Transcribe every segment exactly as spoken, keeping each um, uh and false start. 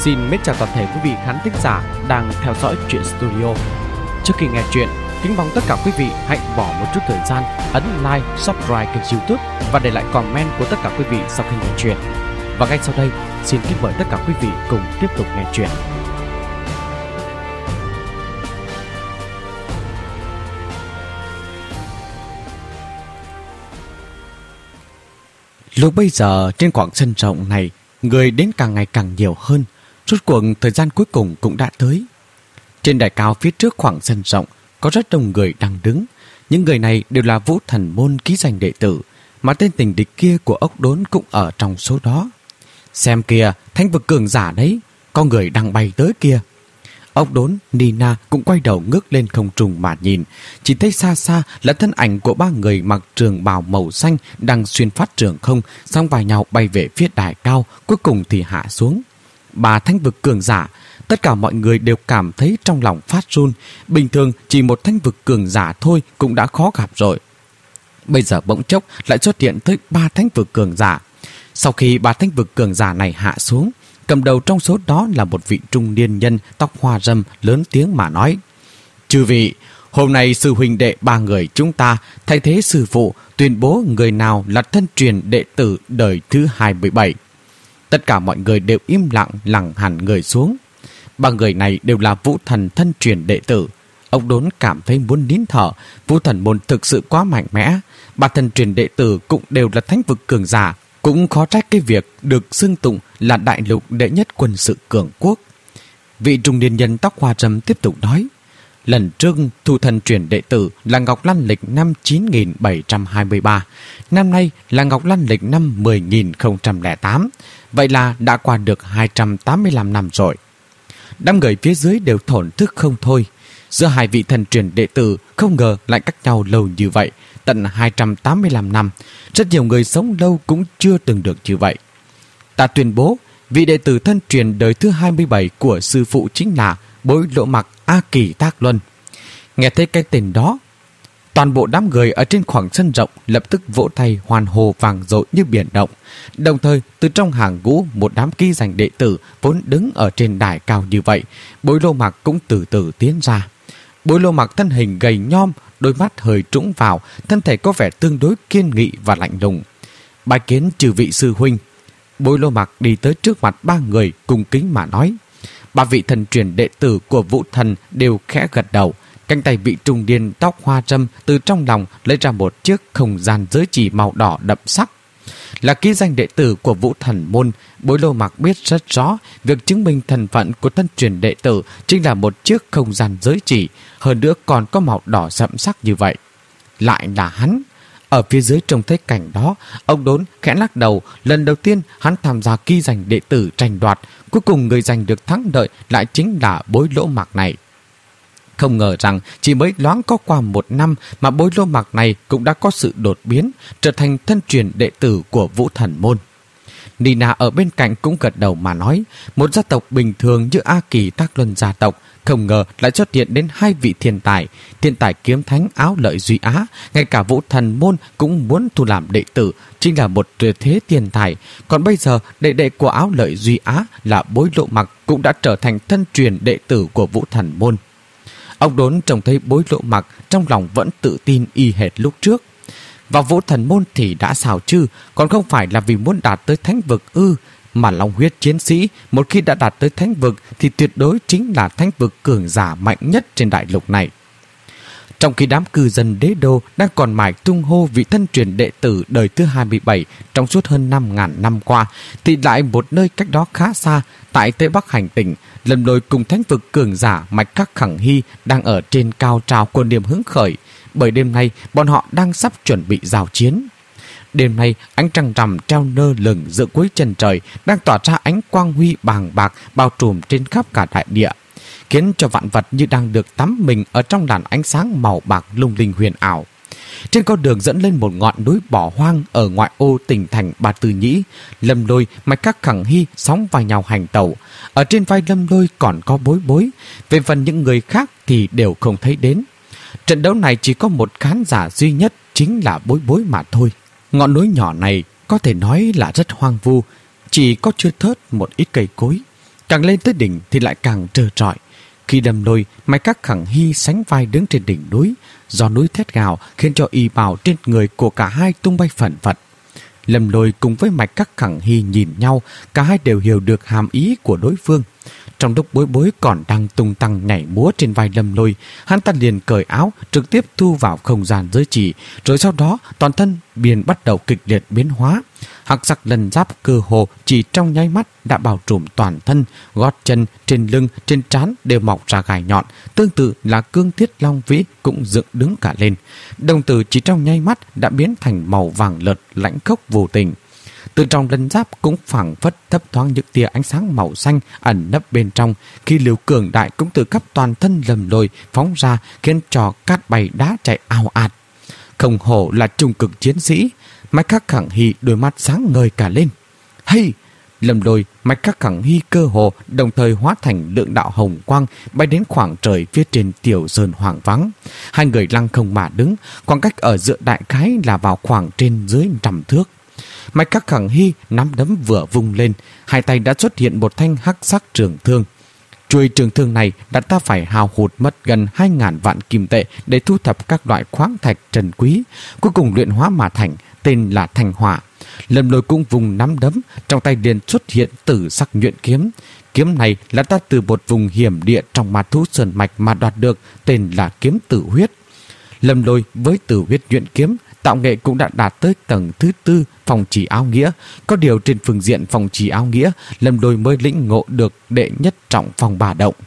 Xin mến chào toàn thể quý vị khán thính giả đang theo dõi Truyện Studio. Trước khi nghe chuyện, kính mong tất cả quý vị hãy bỏ một chút thời gian ấn like, subscribe kênh YouTube và để lại comment của tất cả quý vị sau khi nghe chuyện. Và ngay sau đây, xin kính mời tất cả quý vị cùng tiếp tục nghe chuyện. Lúc bây giờ trên quảng sân rộng này, người đến càng ngày càng nhiều hơn. Rốt cuộc thời gian cuối cùng cũng đã tới. Trên đài cao phía trước khoảng sân rộng có rất đông người đang đứng. Những người này đều là Vũ Thần Môn ký danh đệ tử, mà tên tình địch kia của ốc đốn cũng ở trong số đó. Xem kìa, thánh vực cường giả đấy, có người đang bay tới kia. Ốc đốn, Nina cũng quay đầu ngước lên không trung mà nhìn. Chỉ thấy xa xa là thân ảnh của ba người mặc trường bào màu xanh đang xuyên phát trường không, song vai nhau bay về phía đài cao, cuối cùng thì hạ xuống. Ba thánh vực cường giả, tất cả mọi người đều cảm thấy trong lòng phát run. Bình thường chỉ một thánh vực cường giả thôi cũng đã khó gặp rồi. Bây giờ bỗng chốc lại xuất hiện tới ba thánh vực cường giả. Sau khi ba thánh vực cường giả này hạ xuống, cầm đầu trong số đó là một vị trung niên nhân tóc hoa râm lớn tiếng mà nói: "Chư vị, hôm nay sư huynh đệ ba người chúng ta thay thế sư phụ tuyên bố người nào là thân truyền đệ tử đời thứ hai mươi bảy. Tất cả mọi người đều im lặng lẳng hẳn người xuống. Ba người này đều là Vũ Thần thân truyền đệ tử. Ông đốn cảm thấy muốn nín thở. Vũ Thần môn thực sự quá mạnh mẽ. Ba thân truyền đệ tử cũng đều là thánh vực cường giả. Cũng khó trách cái việc được xưng tụng là đại lục đệ nhất quân sự cường quốc." Vị trung niên nhân tóc hoa râm tiếp tục nói: "Lần trước thu thần truyền đệ tử là Ngọc Lan lịch năm chín nghìn bảy trăm hai mươi ba, năm nay là Ngọc Lan lịch năm mười nghìn không trăm lẻ tám, vậy là đã qua được hai trăm tám mươi lăm năm rồi." Đám người phía dưới đều thổn thức không thôi. Giữa hai vị thần truyền đệ tử không ngờ lại cách nhau lâu như vậy, tận hai trăm tám mươi lăm năm. Rất nhiều người sống lâu cũng chưa từng được như vậy. "Ta tuyên bố, vị đệ tử thân truyền đời thứ hai mươi bảy của sư phụ chính là Bối Lộ Mặc A Kỳ Tác Luân." Nghe thấy cái tên đó, toàn bộ đám người ở trên khoảng sân rộng lập tức vỗ tay hoan hô vang dội như biển động. Đồng thời, từ trong hàng ngũ một đám ký danh đệ tử vốn đứng ở trên đài cao như vậy, Bối Lô Mặc cũng từ từ tiến ra. Bối Lô Mặc thân hình gầy nhom, đôi mắt hơi trũng vào, thân thể có vẻ tương đối kiên nghị và lạnh lùng. "Bái kiến chư vị sư huynh." Bối Lô Mặc đi tới trước mặt ba người cung kính mà nói. Ba vị thần truyền đệ tử của Vũ Thần đều khẽ gật đầu. Cánh tay vị trung niên tóc hoa râm từ trong lòng lấy ra một chiếc không gian giới chỉ màu đỏ đậm sắc. Là ký danh đệ tử của Vũ Thần môn, Bối Lô Mặc biết rất rõ việc chứng minh thân phận của thân truyền đệ tử chính là một chiếc không gian giới chỉ, hơn nữa còn có màu đỏ sậm sắc như vậy. Lại là hắn. Ở phía dưới trông thấy cảnh đó, ông đốn khẽ lắc đầu. Lần đầu tiên hắn tham gia ký danh đệ tử tranh đoạt, cuối cùng người giành được thắng lợi lại chính là Bối Lỗ Mặc này. Không ngờ rằng chỉ mới loáng có qua một năm mà Bối Lô Mặc này cũng đã có sự đột biến, trở thành thân truyền đệ tử của Vũ Thần môn. Nina ở bên cạnh cũng gật đầu mà nói, một gia tộc bình thường như A Kỳ Tác Luân gia tộc, không ngờ lại xuất hiện đến hai vị thiên tài, thiên tài kiếm thánh Áo Lợi Duy Á, ngay cả Vũ Thần môn cũng muốn thu làm đệ tử, chính là một tuyệt thế thiên tài. Còn bây giờ đệ đệ của Áo Lợi Duy Á là Bối Lộ Mặc cũng đã trở thành thân truyền đệ tử của Vũ Thần môn. Ông đốn trông thấy Bối Lộ Mặc, trong lòng vẫn tự tin y hệt lúc trước. Vào Vũ Thần môn thì đã sao chứ, còn không phải là vì muốn đạt tới thánh vực ư? Mà long huyết chiến sĩ một khi đã đạt tới thánh vực thì tuyệt đối chính là thánh vực cường giả mạnh nhất trên đại lục này. Trong khi đám cư dân đế đô đang còn mải tung hô vị thân truyền đệ tử đời thứ hai mươi bảy trong suốt hơn năm ngàn năm qua, thì lại một nơi cách đó khá xa, tại Tây Bắc hành tỉnh, Lâm Lôi cùng thánh vực cường giả Mạch Các Khẳng Hy đang ở trên cao trào của niềm hứng khởi, bởi đêm nay bọn họ đang sắp chuẩn bị giao chiến. Đêm nay ánh trăng rằm treo nơ lửng giữa cuối chân trời, đang tỏa ra ánh quang huy bàng bạc bao trùm trên khắp cả đại địa, khiến cho vạn vật như đang được tắm mình ở trong làn ánh sáng màu bạc lung linh huyền ảo. Trên con đường dẫn lên một ngọn núi bỏ hoang ở ngoại ô tỉnh thành Ba Tư Nhĩ, Lâm Lôi, Mạch Các Khẳng Hy sóng vai nhau hành tẩu. Ở trên vai Lâm Lôi còn có Bối Bối, về phần những người khác thì đều không thấy đến. Trận đấu này chỉ có một khán giả duy nhất, chính là Bối Bối mà thôi. Ngọn núi nhỏ này có thể nói là rất hoang vu, chỉ có chưa thớt một ít cây cối. Càng lên tới đỉnh thì lại càng trơ trọi. Khi Lâm Lôi, Mai Các Khẳng Hy sánh vai đứng trên đỉnh núi, gió núi thét gào khiến cho y bào trên người của cả hai tung bay phẩn phật. Lâm Lôi cùng với Mạch Các Khẳng Hy nhìn nhau, cả hai đều hiểu được hàm ý của đối phương. Trong lúc Bối Bối còn đang tung tăng nhảy múa trên vai Lâm Lôi, hắn ta liền cởi áo trực tiếp thu vào không gian giới chỉ, rồi sau đó toàn thân liền bắt đầu kịch liệt biến hóa. Hắc sắc lân giáp cơ hồ chỉ trong nháy mắt đã bao trùm toàn thân, gót chân, trên lưng, trên trán đều mọc ra gai nhọn, tương tự là cương thiết long vĩ cũng dựng đứng cả lên. Đồng tử chỉ trong nháy mắt đã biến thành màu vàng lợt lãnh khốc vô tình. Từ trong lân giáp cũng phảng phất thấp thoáng những tia ánh sáng màu xanh ẩn nấp bên trong, khi liều cường đại cũng từ khắp toàn thân Lâm Lôi phóng ra, khiến cho cát bay đá chạy ào ạt. Không hổ là trung cực chiến sĩ. Mạch Các Khẳng Hy đôi mắt sáng ngời cả lên. Hay! Lâm Lôi, Mạch Các Khẳng Hy cơ hồ đồng thời hóa thành lượng đạo hồng quang bay đến khoảng trời phía trên tiểu sơn hoang vắng. Hai người lăng không mà đứng, khoảng cách ở giữa đại khái là vào khoảng trên dưới trăm thước. Mạch Các Khẳng Hy nắm đấm vừa vung lên, hai tay đã xuất hiện một thanh hắc sắc trường thương. Chuôi trường thương này đã ta phải hao hụt mất gần hai ngàn vạn kim tệ để thu thập các loại khoáng thạch trân quý, cuối cùng luyện hóa mà thành, tên là Thanh Hỏa. Lâm Lôi cũng vùng nắm đấm, trong tay liền xuất hiện tử sắc nhuyễn kiếm. Kiếm này là ta từ một vùng hiểm địa trong ma thú sơn mạch mà đoạt được, tên là kiếm tử huyết. Lâm Lôi với tử huyết nhuyễn kiếm tạo nghệ cũng đã đạt tới tầng thứ tư phong trì áo nghĩa. Có điều trên phương diện phong trì áo nghĩa, Lâm Lôi mới lĩnh ngộ được đệ nhất trọng phong bà động.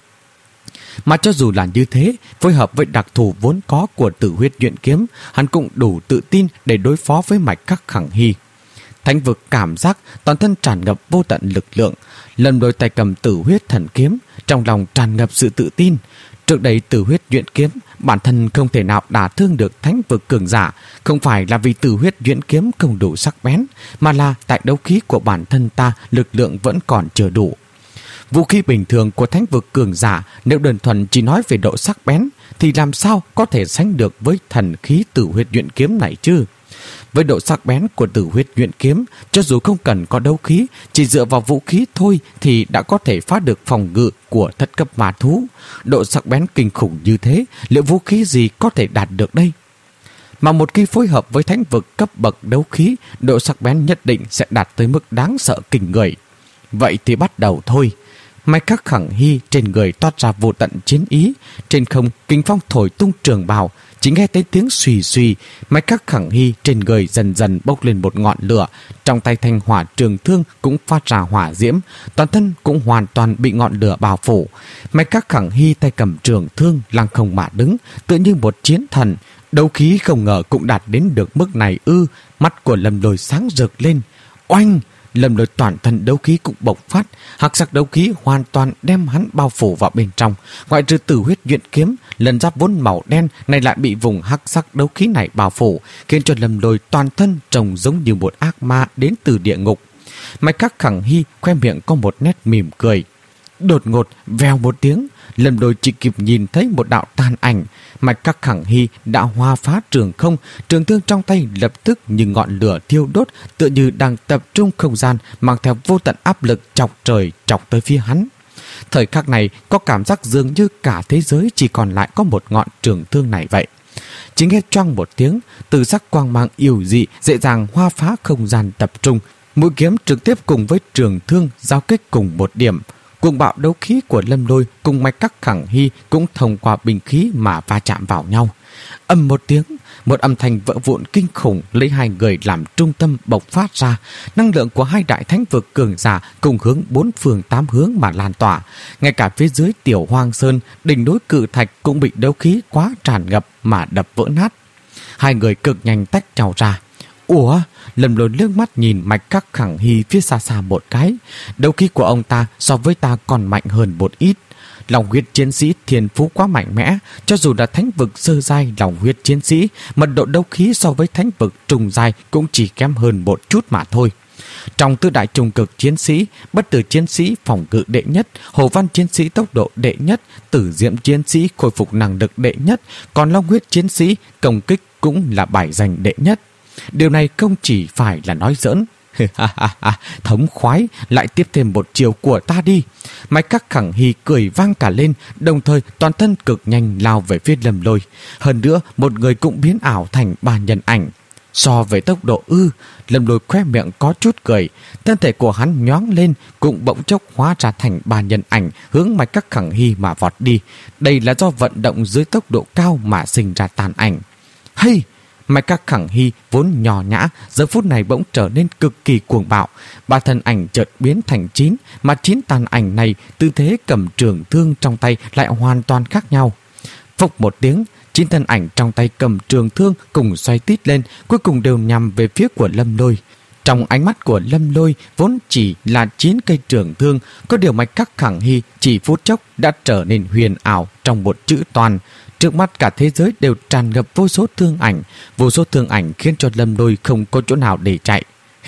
Mà cho dù là như thế, phối hợp với đặc thù vốn có của tử huyết nhuyễn kiếm, hắn cũng đủ tự tin để đối phó với Mạch Các Khẳng Hy. Thánh vực cảm giác toàn thân tràn ngập vô tận lực lượng. Lâm Lôi tay cầm tử huyết thần kiếm, trong lòng tràn ngập sự tự tin. Trước đây tử huyết nhuyễn kiếm bản thân không thể nào đả thương được thánh vực cường giả, không phải là vì tử huyết nhuyễn kiếm không đủ sắc bén, mà là tại đấu khí của bản thân ta lực lượng vẫn còn chưa đủ. Vũ khí bình thường của thánh vực cường giả nếu đơn thuần chỉ nói về độ sắc bén thì làm sao có thể sánh được với thần khí tử huyết nhuyễn kiếm này chứ? Với độ sắc bén của tử huyết nhuyễn kiếm, cho dù không cần có đấu khí, chỉ dựa vào vũ khí thôi thì đã có thể phá được phòng ngự của thất cấp ma thú. Độ sắc bén kinh khủng như thế, liệu vũ khí gì có thể đạt được đây? Mà một khi phối hợp với thánh vực cấp bậc đấu khí, độ sắc bén nhất định sẽ đạt tới mức đáng sợ kinh người. Vậy thì bắt đầu thôi. Mạch Các Khẳng Hy trên người toát ra vô tận chiến ý, trên không kinh phong thổi tung trường bào, chỉ nghe thấy tiếng xùy xùy. Mạch Các Khẳng Hy trên người dần dần bốc lên một ngọn lửa, trong tay thanh hỏa trường thương cũng phát ra hỏa diễm, toàn thân cũng hoàn toàn bị ngọn lửa bao phủ. Mạch Các Khẳng Hy tay cầm trường thương lăng không mà đứng, tựa như một chiến thần. Đấu khí không ngờ cũng đạt đến được mức này ư? Mắt của Lâm Lôi sáng rực lên. Oanh! Lâm Lôi toàn thân đấu khí cũng bộc phát, hắc sắc đấu khí hoàn toàn đem hắn bao phủ vào bên trong. Ngoại trừ tử huyết nhuyễn kiếm, lần giáp vốn màu đen này lại bị vùng hắc sắc đấu khí này bao phủ, khiến cho Lâm Lôi toàn thân trông giống như một ác ma đến từ địa ngục. Mạch Các Khẳng Hy khoe miệng có một nét mỉm cười. Đột ngột vèo một tiếng, Lâm Lôi chỉ kịp nhìn thấy một đạo tàn ảnh. Mạch Các Khẳng Hy đã hoa phá trường không, trường thương trong tay lập tức như ngọn lửa thiêu đốt, tựa như đang tập trung không gian, mang theo vô tận áp lực chọc trời chọc tới phía hắn. Thời khắc này có cảm giác dường như cả thế giới chỉ còn lại có một ngọn trường thương này vậy. Chỉ nghe choang một tiếng, từ sắc quang mang yêu dị dễ dàng hoa phá không gian tập trung, mũi kiếm trực tiếp cùng với trường thương giao kích cùng một điểm. Cuồng bạo đấu khí của Lâm Lôi cùng Mạch Các Khẳng Hy cũng thông qua binh khí mà va chạm vào nhau. Ầm một tiếng, một âm thanh vỡ vụn kinh khủng lấy hai người làm trung tâm bộc phát ra. Năng lượng của hai đại thánh vực cường giả cùng hướng bốn phương tám hướng mà lan tỏa. Ngay cả phía dưới tiểu hoang sơn, đỉnh núi cự thạch cũng bị đấu khí quá tràn ngập mà đập vỡ nát. Hai người cực nhanh tách nhau ra. Ủa? Lâm Lôi liếc mắt nhìn Mạch Các Khẳng Hy phía xa xa một cái. Đấu khí của ông ta so với ta còn mạnh hơn một ít. Lòng huyết chiến sĩ thiên phú quá mạnh mẽ, cho dù là thánh vực sơ giai lòng huyết chiến sĩ, mật độ đấu khí so với thánh vực trùng giai cũng chỉ kém hơn một chút mà thôi. Trong tứ đại trùng cực chiến sĩ, bất tử chiến sĩ phòng ngự đệ nhất, hồ văn chiến sĩ tốc độ đệ nhất, tử diệm chiến sĩ khôi phục năng lực đệ nhất, còn long huyết chiến sĩ công kích cũng là bài giành đệ nhất. Điều này không chỉ phải là nói giỡn. Thống khoái, lại tiếp thêm một chiều của ta đi. Mai Các Khẳng Hy cười vang cả lên, đồng thời toàn thân cực nhanh lao về phía Lâm Lôi. Hơn nữa, một người cũng biến ảo thành ba nhân ảnh. So với tốc độ ư, Lâm Lôi khoe miệng có chút cười. Thân thể của hắn nhoáng lên, cũng bỗng chốc hóa ra thành ba nhân ảnh hướng Mai Các Khẳng Hy mà vọt đi. Đây là do vận động dưới tốc độ cao mà sinh ra tàn ảnh. Hay! Mai Các Khẳng Hy vốn nhỏ nhã, giờ phút này bỗng trở nên cực kỳ cuồng bạo. Ba thân ảnh chợt biến thành chín, mà chín tàn ảnh này tư thế cầm trường thương trong tay lại hoàn toàn khác nhau. Phốc một tiếng, chín thân ảnh trong tay cầm trường thương cùng xoay tít lên, cuối cùng đều nhằm về phía của Lâm Lôi. Trong ánh mắt của Lâm Lôi vốn chỉ là chín cây trường thương, có điều Mai Các Khẳng Hy chỉ phút chốc đã trở nên huyền ảo trong một chữ toàn. Trước mắt cả thế giới đều tràn ngập vô số thương ảnh, vô số thương ảnh khiến cho Lâm Lôi không có chỗ nào để chạy.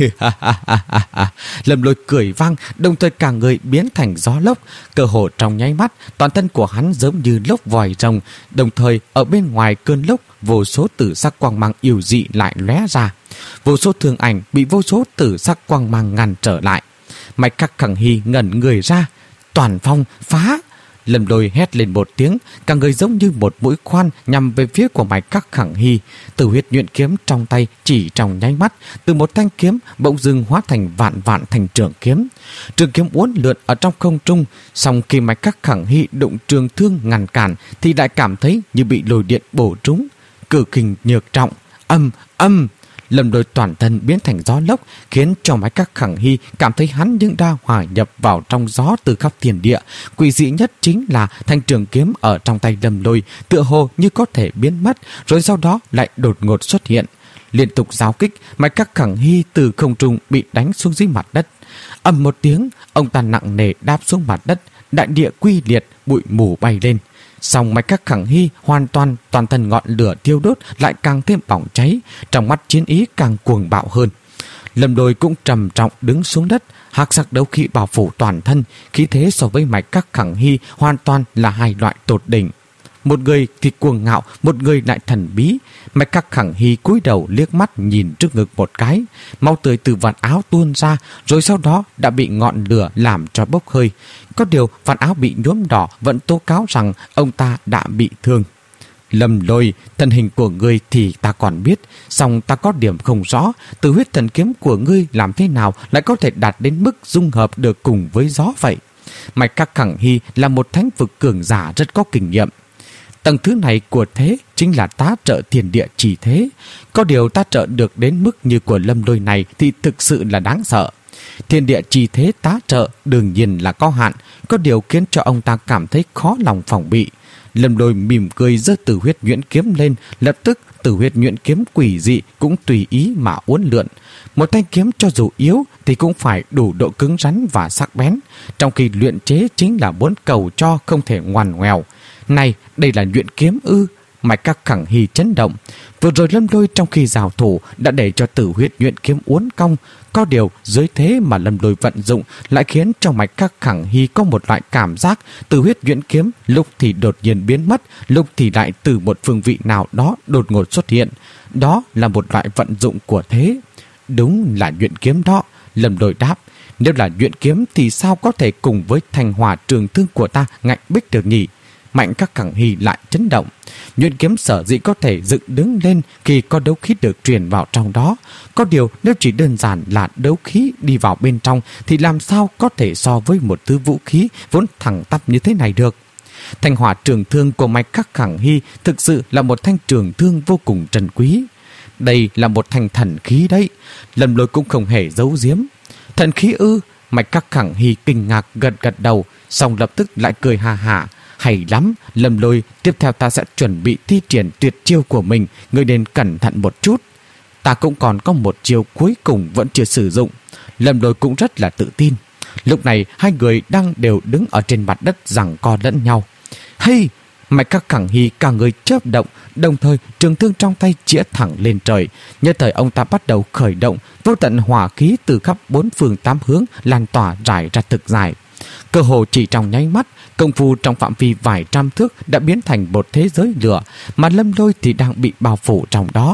Lâm Lôi cười vang, đồng thời cả người biến thành gió lốc. Cơ hồ trong nháy mắt, toàn thân của hắn giống như lốc vòi rồng, đồng thời ở bên ngoài cơn lốc, vô số tử sắc quang mang yêu dị lại lóe ra. Vô số thương ảnh bị vô số tử sắc quang mang ngăn trở lại. Mai Các Khẳng Hy ngẩn người ra. Toàn phong phá! Lâm Lôi hét lên một tiếng, cả người giống như một mũi khoan nhằm về phía của Mai Các Khẳng Hy. Tử huyết nhuyễn kiếm trong tay chỉ trong nháy mắt, từ một thanh kiếm bỗng dưng hóa thành vạn vạn thành trường kiếm. Trường kiếm uốn lượn ở trong không trung, song khi Mai Các Khẳng Hy đụng trường thương ngăn cản thì lại cảm thấy như bị lôi điện bổ trúng. Cử kình nhược trọng, âm âm. Lâm Lôi toàn thân biến thành gió lốc, khiến cho Mai Các Khẳng Hy cảm thấy hắn những đã hòa nhập vào trong gió từ khắp thiên địa. Quỷ dị nhất chính là thanh trường kiếm ở trong tay Lâm Lôi tựa hồ như có thể biến mất, rồi sau đó lại đột ngột xuất hiện. Liên tục giao kích, Mai Các Khẳng Hy từ không trung bị đánh xuống dưới mặt đất. Ầm một tiếng, ông ta nặng nề đáp xuống mặt đất, đại địa quy liệt, bụi mù bay lên. Song Mai Các Khẳng Hy hoàn toàn toàn thân ngọn lửa thiêu đốt lại càng thêm bỏng cháy, trong mắt chiến ý càng cuồng bạo hơn. Lâm Lôi cũng trầm trọng đứng xuống đất, hắc sắc đấu khí bao phủ toàn thân, khí thế so với Mai Các Khẳng Hy hoàn toàn là hai loại tột đỉnh. Một người thì cuồng ngạo, một người lại thần bí. Mai Các Khẳng Hy cúi đầu liếc mắt nhìn trước ngực một cái, máu tươi từ vạt áo tuôn ra, rồi sau đó đã bị ngọn lửa làm cho bốc hơi. Có điều vạt áo bị nhuốm đỏ vẫn tố cáo rằng ông ta đã bị thương. Lâm Lôi, thân hình của ngươi thì ta còn biết, song ta có điểm không rõ, từ huyết thần kiếm của ngươi làm thế nào lại có thể đạt đến mức dung hợp được cùng với gió vậy? Mai Các Khẳng Hy là một thánh vực cường giả rất có kinh nghiệm. Tầng thứ này của thế chính là tá trợ thiên địa chỉ thế. Có điều tá trợ được đến mức như của Lâm Lôi này thì thực sự là đáng sợ. Thiên địa chỉ thế tá trợ đương nhiên là có hạn, có điều khiến cho ông ta cảm thấy khó lòng phòng bị. Lâm Lôi mỉm cười giơ Tử huyết nhuyễn kiếm lên, lập tức Tử huyết nhuyễn kiếm quỷ dị cũng tùy ý mà uốn lượn. Một thanh kiếm cho dù yếu thì cũng phải đủ độ cứng rắn và sắc bén, trong khi luyện chế chính là muốn cầu cho không thể ngoằn ngoèo. Này, đây là luyện kiếm ư? Mai Các Khẳng Hy chấn động. Vừa rồi Lâm Lôi trong khi giao thủ đã để cho Tử huyết nhuyễn kiếm uốn cong, có điều dưới thế mà Lâm Lôi vận dụng lại khiến cho Mai Các Khẳng Hy có một loại cảm giác Tử huyết nhuyễn kiếm lúc thì đột nhiên biến mất, lúc thì lại từ một phương vị nào đó đột ngột xuất hiện. Đó là một loại vận dụng của thế. Đúng là luyện kiếm đó, Lâm Lôi đáp. Nếu là luyện kiếm thì sao có thể cùng với thành hỏa trường thương của ta ngạnh bích được nhỉ? Mạnh Các Khẳng Hy lại chấn động. Nhuyễn kiếm sở dĩ có thể dựng đứng lên khi có đấu khí được truyền vào trong đó. Có điều nếu chỉ đơn giản là đấu khí đi vào bên trong thì làm sao có thể so với một thứ vũ khí vốn thẳng tắp như thế này được. Thanh hỏa trường thương của Mai Các Khẳng Hy thực sự là một thanh trường thương vô cùng trân quý. Đây là một thanh thần khí đấy. Lâm Lôi cũng không hề giấu giếm. Thần khí ư? Mai Các Khẳng Hy kinh ngạc gật gật đầu, xong lập tức lại cười ha hả. Hay lắm, Lâm Lôi, tiếp theo ta sẽ chuẩn bị thi triển tuyệt chiêu của mình, ngươi nên cẩn thận một chút. Ta cũng còn có một chiêu cuối cùng vẫn chưa sử dụng. Lâm Lôi cũng rất là tự tin. Lúc này hai người đang đều đứng ở trên mặt đất giằng co lẫn nhau. Hey! Mai Các Khẳng Hy cả người chớp động, đồng thời trường thương trong tay chĩa thẳng lên trời. Nhất thời ông ta bắt đầu khởi động, vô tận hỏa khí từ khắp bốn phương tám hướng lan tỏa rải ra thực dài. Cơ hồ chỉ trong nháy mắt, công phu trong phạm vi vài trăm thước đã biến thành một thế giới lửa, mà Lâm Lôi thì đang bị bao phủ trong đó.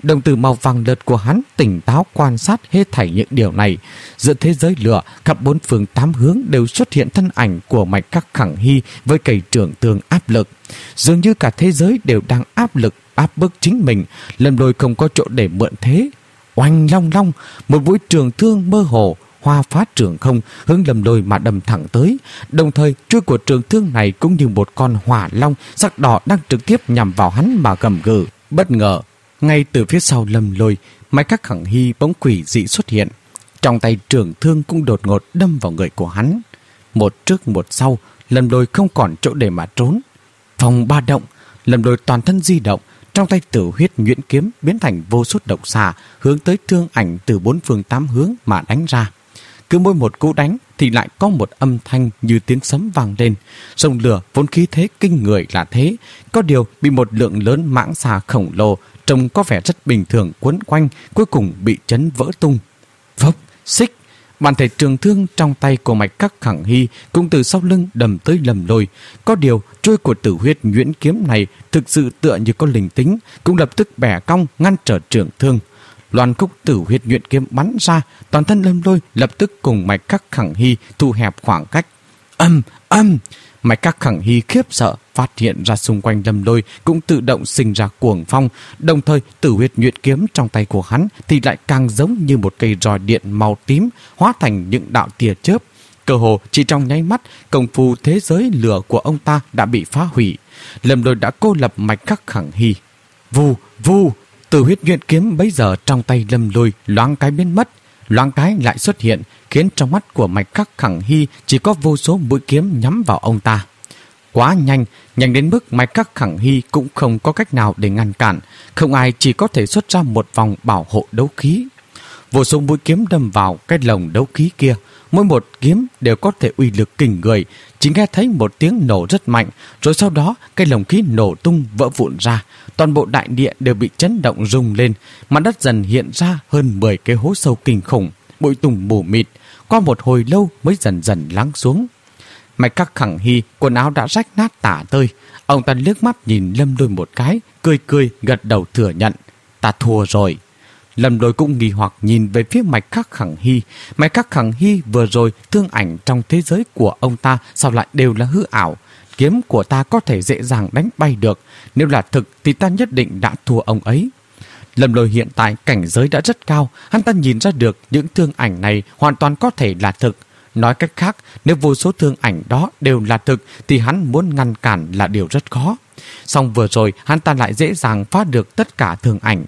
Đồng tử màu vàng lợt của hắn tỉnh táo quan sát hết thảy những điều này. Giữa thế giới lửa, khắp bốn phương tám hướng đều xuất hiện thân ảnh của Mạch Khắc Khẳng Hy với cây trường thương áp lực. Dường như cả thế giới đều đang áp lực, áp bức chính mình. Lâm Lôi không có chỗ để mượn thế. Oanh long long, một mũi trường thương mơ hồ hoa phá trường không hướng Lâm Lôi mà đâm thẳng tới. Đồng thời chuôi của trường thương này cũng như một con hỏa long sắc đỏ đang trực tiếp nhằm vào hắn mà gầm gừ. Bất ngờ, ngay từ phía sau Lâm Lôi, Mạch Khắc Khẳng Hy bỗng quỷ dị xuất hiện. Trong tay trường thương cũng đột ngột đâm vào người của hắn. Một trước một sau, Lâm Lôi không còn chỗ để mà trốn. Phòng ba động, Lâm Lôi toàn thân di động, trong tay Tử Huyết nhuyễn kiếm biến thành vô số độc xà hướng tới thương ảnh từ bốn phương tám hướng mà đánh ra. Cứ mỗi một cú đánh thì lại có một âm thanh như tiếng sấm vang lên. Sông lửa vốn khí thế kinh người là thế, có điều bị một lượng lớn mãng xà khổng lồ trông có vẻ rất bình thường quấn quanh, cuối cùng bị chấn vỡ tung. Phốc, xích, bản thể trường thương trong tay của Mạch Khắc Khẳng Hy cũng từ sau lưng đầm tới Lâm Lôi. Có điều chuôi của Tử Huyết nhuyễn kiếm này thực sự tựa như có linh tính, cũng lập tức bẻ cong ngăn trở trường thương. Loan khúc Tử Huyết nhuyễn kiếm bắn ra, toàn thân Lâm Lôi lập tức cùng Mạch Khắc Khẳng Hy thu hẹp khoảng cách. Âm, âm, Mạch Khắc Khẳng Hy khiếp sợ phát hiện ra xung quanh Lâm Lôi cũng tự động sinh ra cuồng phong, đồng thời Tử Huyết nhuyễn kiếm trong tay của hắn thì lại càng giống như một cây roi điện màu tím hóa thành những đạo tia chớp. Cơ hồ chỉ trong nháy mắt, công phu thế giới lửa của ông ta đã bị phá hủy. Lâm Lôi đã cô lập Mạch Khắc Khẳng Hy. Vù, vù, Tử Huyết nhuyễn kiếm bấy giờ trong tay Lâm Lôi loáng cái biến mất, loáng cái lại xuất hiện, khiến trong mắt của Mạch Khắc Khẳng Hy chỉ có vô số mũi kiếm nhắm vào ông ta. Quá nhanh, nhanh đến mức Mạch Khắc Khẳng Hy cũng không có cách nào để ngăn cản, không ai chỉ có thể xuất ra một vòng bảo hộ đấu khí. Vô số mũi kiếm đâm vào cái lồng đấu khí kia, mỗi một kiếm đều có thể uy lực kinh người. Chỉ nghe thấy một tiếng nổ rất mạnh, rồi sau đó cái lồng khí nổ tung vỡ vụn ra, toàn bộ đại địa đều bị chấn động rung lên, mặt đất dần hiện ra hơn mười cái hố sâu kinh khủng, bụi tùng mù mịt, qua một hồi lâu mới dần dần lắng xuống. Mạch Khắc Khẳng Hy quần áo đã rách nát tả tơi, ông ta liếc mắt nhìn Lâm Lôi một cái, cười cười gật đầu thừa nhận, ta thua rồi. Lâm Lôi cũng nghi hoặc nhìn về phía Mạch Khắc Khẳng Hy. Mạch Khắc Khẳng Hy vừa rồi thương ảnh trong thế giới của ông ta sao lại đều là hư ảo. Kiếm của ta có thể dễ dàng đánh bay được, nếu là thực thì ta nhất định đã thua ông ấy. Lâm Lôi hiện tại cảnh giới đã rất cao, hắn ta nhìn ra được những thương ảnh này hoàn toàn có thể là thực. Nói cách khác, nếu vô số thương ảnh đó đều là thực thì hắn muốn ngăn cản là điều rất khó. Song vừa rồi hắn ta lại dễ dàng phá được tất cả thương ảnh.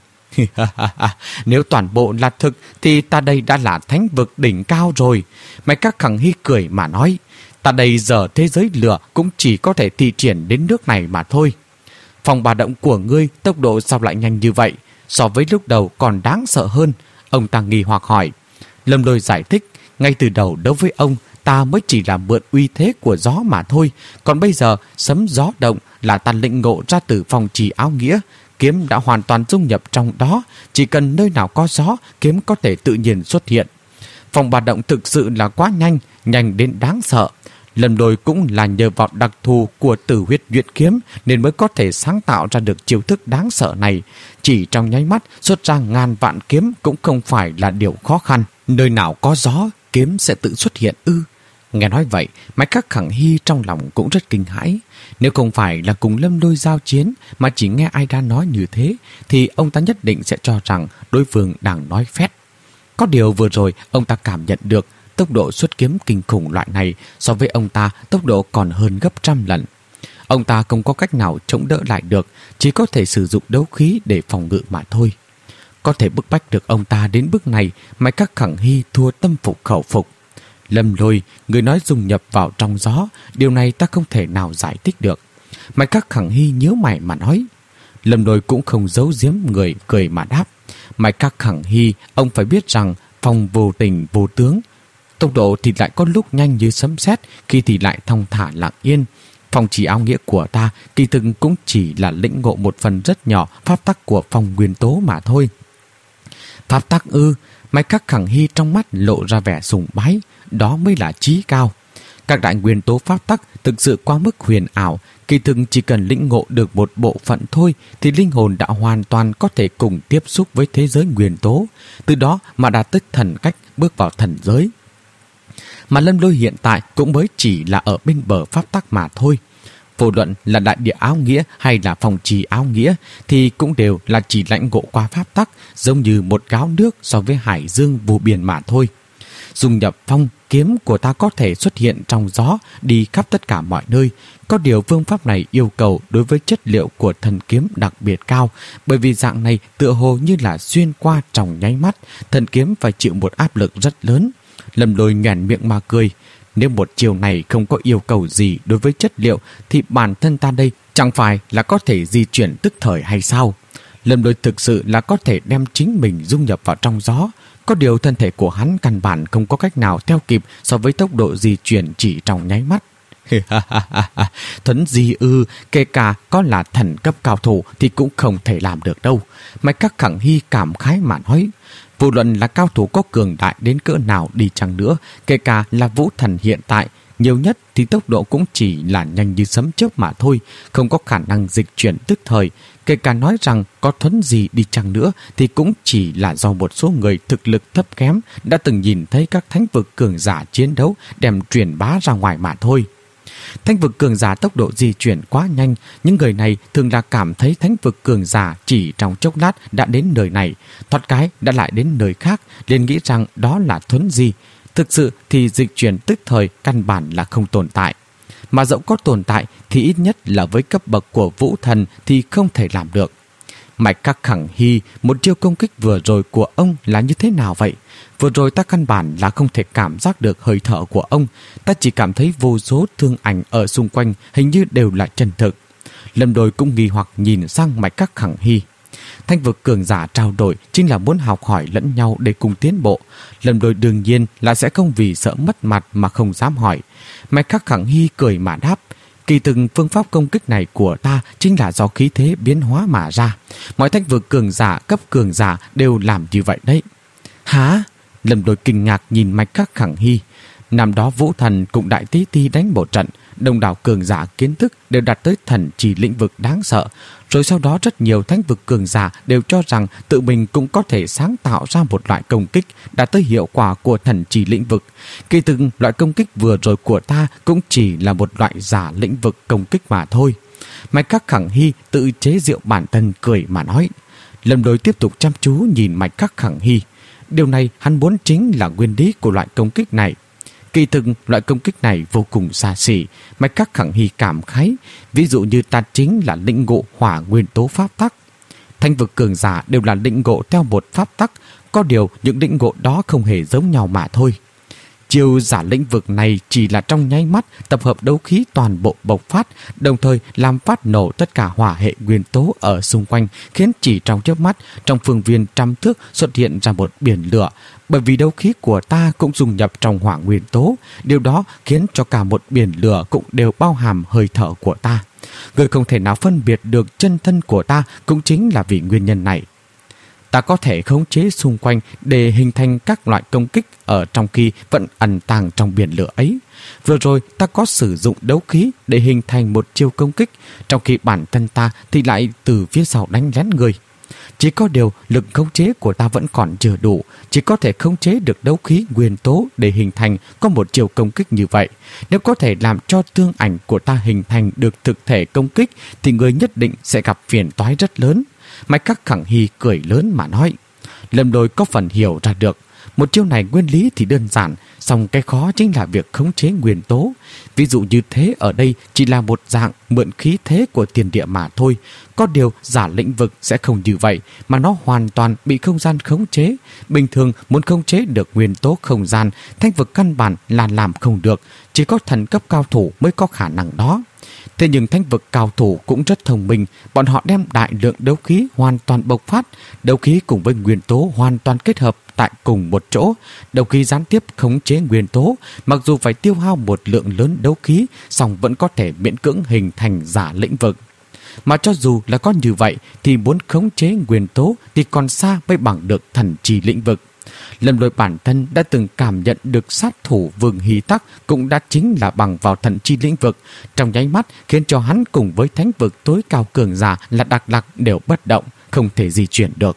Nếu toàn bộ là thực thì ta đây đã là thánh vực đỉnh cao rồi. Mạch Khắc Khẳng Hy cười mà nói, ta đây giờ thế giới lửa cũng chỉ có thể thi triển đến nước này mà thôi. Phòng bà động của ngươi tốc độ sao lại nhanh như vậy, so với lúc đầu còn đáng sợ hơn. Ông ta nghi hoặc hỏi. Lâm Lôi giải thích, ngay từ đầu đối với ông ta mới chỉ là mượn uy thế của gió mà thôi, còn bây giờ sấm gió động là ta lĩnh ngộ ra từ phong trì áo nghĩa. Kiếm đã hoàn toàn dung nhập trong đó, chỉ cần nơi nào có gió, kiếm có thể tự nhiên xuất hiện. Phòng bà động thực sự là quá nhanh, nhanh đến đáng sợ. Lâm Lôi cũng là nhờ vào đặc thù của Tử Huyết nhuyễn kiếm nên mới có thể sáng tạo ra được chiêu thức đáng sợ này. Chỉ trong nháy mắt xuất ra ngàn vạn kiếm cũng không phải là điều khó khăn. Nơi nào có gió, kiếm sẽ tự xuất hiện ư? Nghe nói vậy, Mạch Khắc Khẳng Hy trong lòng cũng rất kinh hãi. Nếu không phải là cùng Lâm Lôi giao chiến mà chỉ nghe ai đã nói như thế, thì ông ta nhất định sẽ cho rằng đối phương đang nói phét. Có điều vừa rồi ông ta cảm nhận được tốc độ xuất kiếm kinh khủng loại này so với ông ta tốc độ còn hơn gấp trăm lần. Ông ta không có cách nào chống đỡ lại được, chỉ có thể sử dụng đấu khí để phòng ngự mà thôi. Có thể bức bách được ông ta đến bước này, Mạch Khắc Khẳng Hy thua tâm phục khẩu phục. Lâm Lôi, người nói dung nhập vào trong gió, điều này ta không thể nào giải thích được. Mạch Khắc Khẳng Hy nhíu mày mà nói. Lâm Lôi cũng không giấu giếm người, cười mà đáp. Mạch Khắc Khẳng Hy, ông phải biết rằng phong vô tình vô tướng, tốc độ thì lại có lúc nhanh như sấm sét, khi thì lại thong thả lặng yên. Phong chỉ áo nghĩa của ta kỳ thực cũng chỉ là lĩnh ngộ một phần rất nhỏ pháp tắc của phong nguyên tố mà thôi. Pháp tắc ư? Mạch Khắc Khẳng Hy trong mắt lộ ra vẻ sùng bái, đó mới là trí cao. Các đại nguyên tố pháp tắc thực sự quá mức huyền ảo, Kỳ thực chỉ cần lĩnh ngộ được một bộ phận thôi thì linh hồn đã hoàn toàn có thể cùng tiếp xúc với thế giới nguyên tố, từ đó mà đạt tới thần cách bước vào thần giới. Mà Lâm Lôi hiện tại cũng mới chỉ là ở bên bờ pháp tắc mà thôi. Vô luận là đại địa áo nghĩa hay là phòng trì áo nghĩa thì cũng đều là chỉ lãnh ngộ qua pháp tắc, giống như một gáo nước so với hải dương vô biển mà thôi. Dung nhập phong kiếm của ta có thể xuất hiện trong gió, đi khắp tất cả mọi nơi. Có điều phương pháp này yêu cầu đối với chất liệu của thần kiếm đặc biệt cao, bởi vì dạng này tựa hồ như là xuyên qua trong nháy mắt, thần kiếm phải chịu một áp lực rất lớn. Lâm Lôi nhoẻn miệng mà cười. Nếu một chiều này không có yêu cầu gì đối với chất liệu thì bản thân ta đây chẳng phải là có thể di chuyển tức thời hay sao? Lâm Lôi thực sự là có thể đem chính mình dung nhập vào trong gió. Có điều thân thể của hắn căn bản không có cách nào theo kịp so với tốc độ di chuyển chỉ trong nháy mắt. Thuấn di ư, kể cả có là thần cấp cao thủ thì cũng không thể làm được đâu. Mạch Các Khẳng Hy cảm khái mà nói. Vô luận là cao thủ có cường đại đến cỡ nào đi chăng nữa, kể cả là vũ thần hiện tại, nhiều nhất thì tốc độ cũng chỉ là nhanh như sấm chớp mà thôi, không có khả năng dịch chuyển tức thời. Kể cả nói rằng có thuấn gì đi chăng nữa thì cũng chỉ là do một số người thực lực thấp kém đã từng nhìn thấy các thánh vực cường giả chiến đấu đem truyền bá ra ngoài mà thôi. Thánh vực cường giả tốc độ di chuyển quá nhanh, những người này thường là cảm thấy thánh vực cường giả chỉ trong chốc lát đã đến nơi này, thoát cái đã lại đến nơi khác, liền nghĩ rằng đó là thuấn di. Thực sự thì dịch chuyển tức thời căn bản là không tồn tại. Mà dẫu có tồn tại thì ít nhất là với cấp bậc của vũ thần thì không thể làm được. Mạch Các Khẳng Hy, một chiêu công kích vừa rồi của ông là như thế nào vậy? Vừa rồi ta căn bản là không thể cảm giác được hơi thở của ông, ta chỉ cảm thấy vô số thương ảnh ở xung quanh hình như đều là chân thực. Lâm Lôi cũng nghi hoặc nhìn sang Mạch Các Khẳng Hy. Thanh vực cường giả trao đổi chính là muốn học hỏi lẫn nhau để cùng tiến bộ. Lâm Lôi đương nhiên là sẽ không vì sợ mất mặt mà không dám hỏi. Mạch Các Khẳng Hy cười mà đáp. Kỳ từng phương pháp công kích này của ta chính là do khí thế biến hóa mà ra. Mọi thanh vực cường giả, cấp cường giả đều làm như vậy đấy. Hả? Lâm Lôi kinh ngạc nhìn Mạch Các Khẳng Hy. Năm đó vũ thần cùng đại tí ti đánh một trận, đông đảo cường giả kiến thức đều đạt tới thần chỉ lĩnh vực đáng sợ. Rồi sau đó rất nhiều thánh vực cường giả đều cho rằng tự mình cũng có thể sáng tạo ra một loại công kích đạt tới hiệu quả của thần chỉ lĩnh vực. Kỳ thực loại công kích vừa rồi của ta cũng chỉ là một loại giả lĩnh vực công kích mà thôi. Mạch Các Khẳng Hy tự chế giễu bản thân cười mà nói. Lâm Lôi tiếp tục chăm chú nhìn Mạch Các Khẳng Hy. Điều này hắn muốn chính là nguyên lý của loại công kích này. Kỳ thực loại công kích này vô cùng xa xỉ. Mạch Các Khẳng Hy cảm khái. Ví dụ như ta chính là lĩnh ngộ hỏa nguyên tố pháp tắc. Thanh vực cường giả đều là lĩnh ngộ theo một pháp tắc, có điều những lĩnh ngộ đó không hề giống nhau mà thôi. Chiêu giả lĩnh vực này chỉ là trong nháy mắt tập hợp đấu khí toàn bộ bộc phát, đồng thời làm phát nổ tất cả hỏa hệ nguyên tố ở xung quanh, khiến chỉ trong chớp mắt trong phương viên trăm thước xuất hiện ra một biển lửa. Bởi vì đấu khí của ta cũng dung nhập trong hỏa nguyên tố, điều đó khiến cho cả một biển lửa cũng đều bao hàm hơi thở của ta. Người không thể nào phân biệt được chân thân của ta cũng chính là vì nguyên nhân này. Ta có thể khống chế xung quanh để hình thành các loại công kích ở trong khi vẫn ẩn tàng trong biển lửa ấy. Vừa rồi ta có sử dụng đấu khí để hình thành một chiêu công kích, trong khi bản thân ta thì lại từ phía sau đánh lén người. Chỉ có điều lực khống chế của ta vẫn còn chưa đủ, chỉ có thể khống chế được đấu khí nguyên tố để hình thành có một chiêu công kích như vậy. Nếu có thể làm cho tương ảnh của ta hình thành được thực thể công kích thì người nhất định sẽ gặp phiền toái rất lớn. Mạch Các Khẳng Hy cười lớn mà nói. Lâm Lôi có phần hiểu ra được. Một chiêu này nguyên lý thì đơn giản, song cái khó chính là việc khống chế nguyên tố. Ví dụ như thế ở đây chỉ là một dạng mượn khí thế của tiền địa mà thôi. Có điều giả lĩnh vực sẽ không như vậy, mà nó hoàn toàn bị không gian khống chế. Bình thường muốn khống chế được nguyên tố không gian, thanh vực căn bản là làm không được. Chỉ có thần cấp cao thủ mới có khả năng đó. Thế nhưng thánh vực cao thủ cũng rất thông minh, bọn họ đem đại lượng đấu khí hoàn toàn bộc phát, đấu khí cùng với nguyên tố hoàn toàn kết hợp tại cùng một chỗ. Đấu khí gián tiếp khống chế nguyên tố, mặc dù phải tiêu hao một lượng lớn đấu khí, song vẫn có thể miễn cưỡng hình thành giả lĩnh vực. Mà cho dù là có như vậy thì muốn khống chế nguyên tố thì còn xa mới bằng được thần trì lĩnh vực. Lâm Lôi bản thân đã từng cảm nhận được sát thủ Vương Hy Tắc cũng đã chính là bằng vào thần chi lĩnh vực, trong nháy mắt khiến cho hắn cùng với thánh vực tối cao cường giả là Đạc Lạc đều bất động, không thể di chuyển được.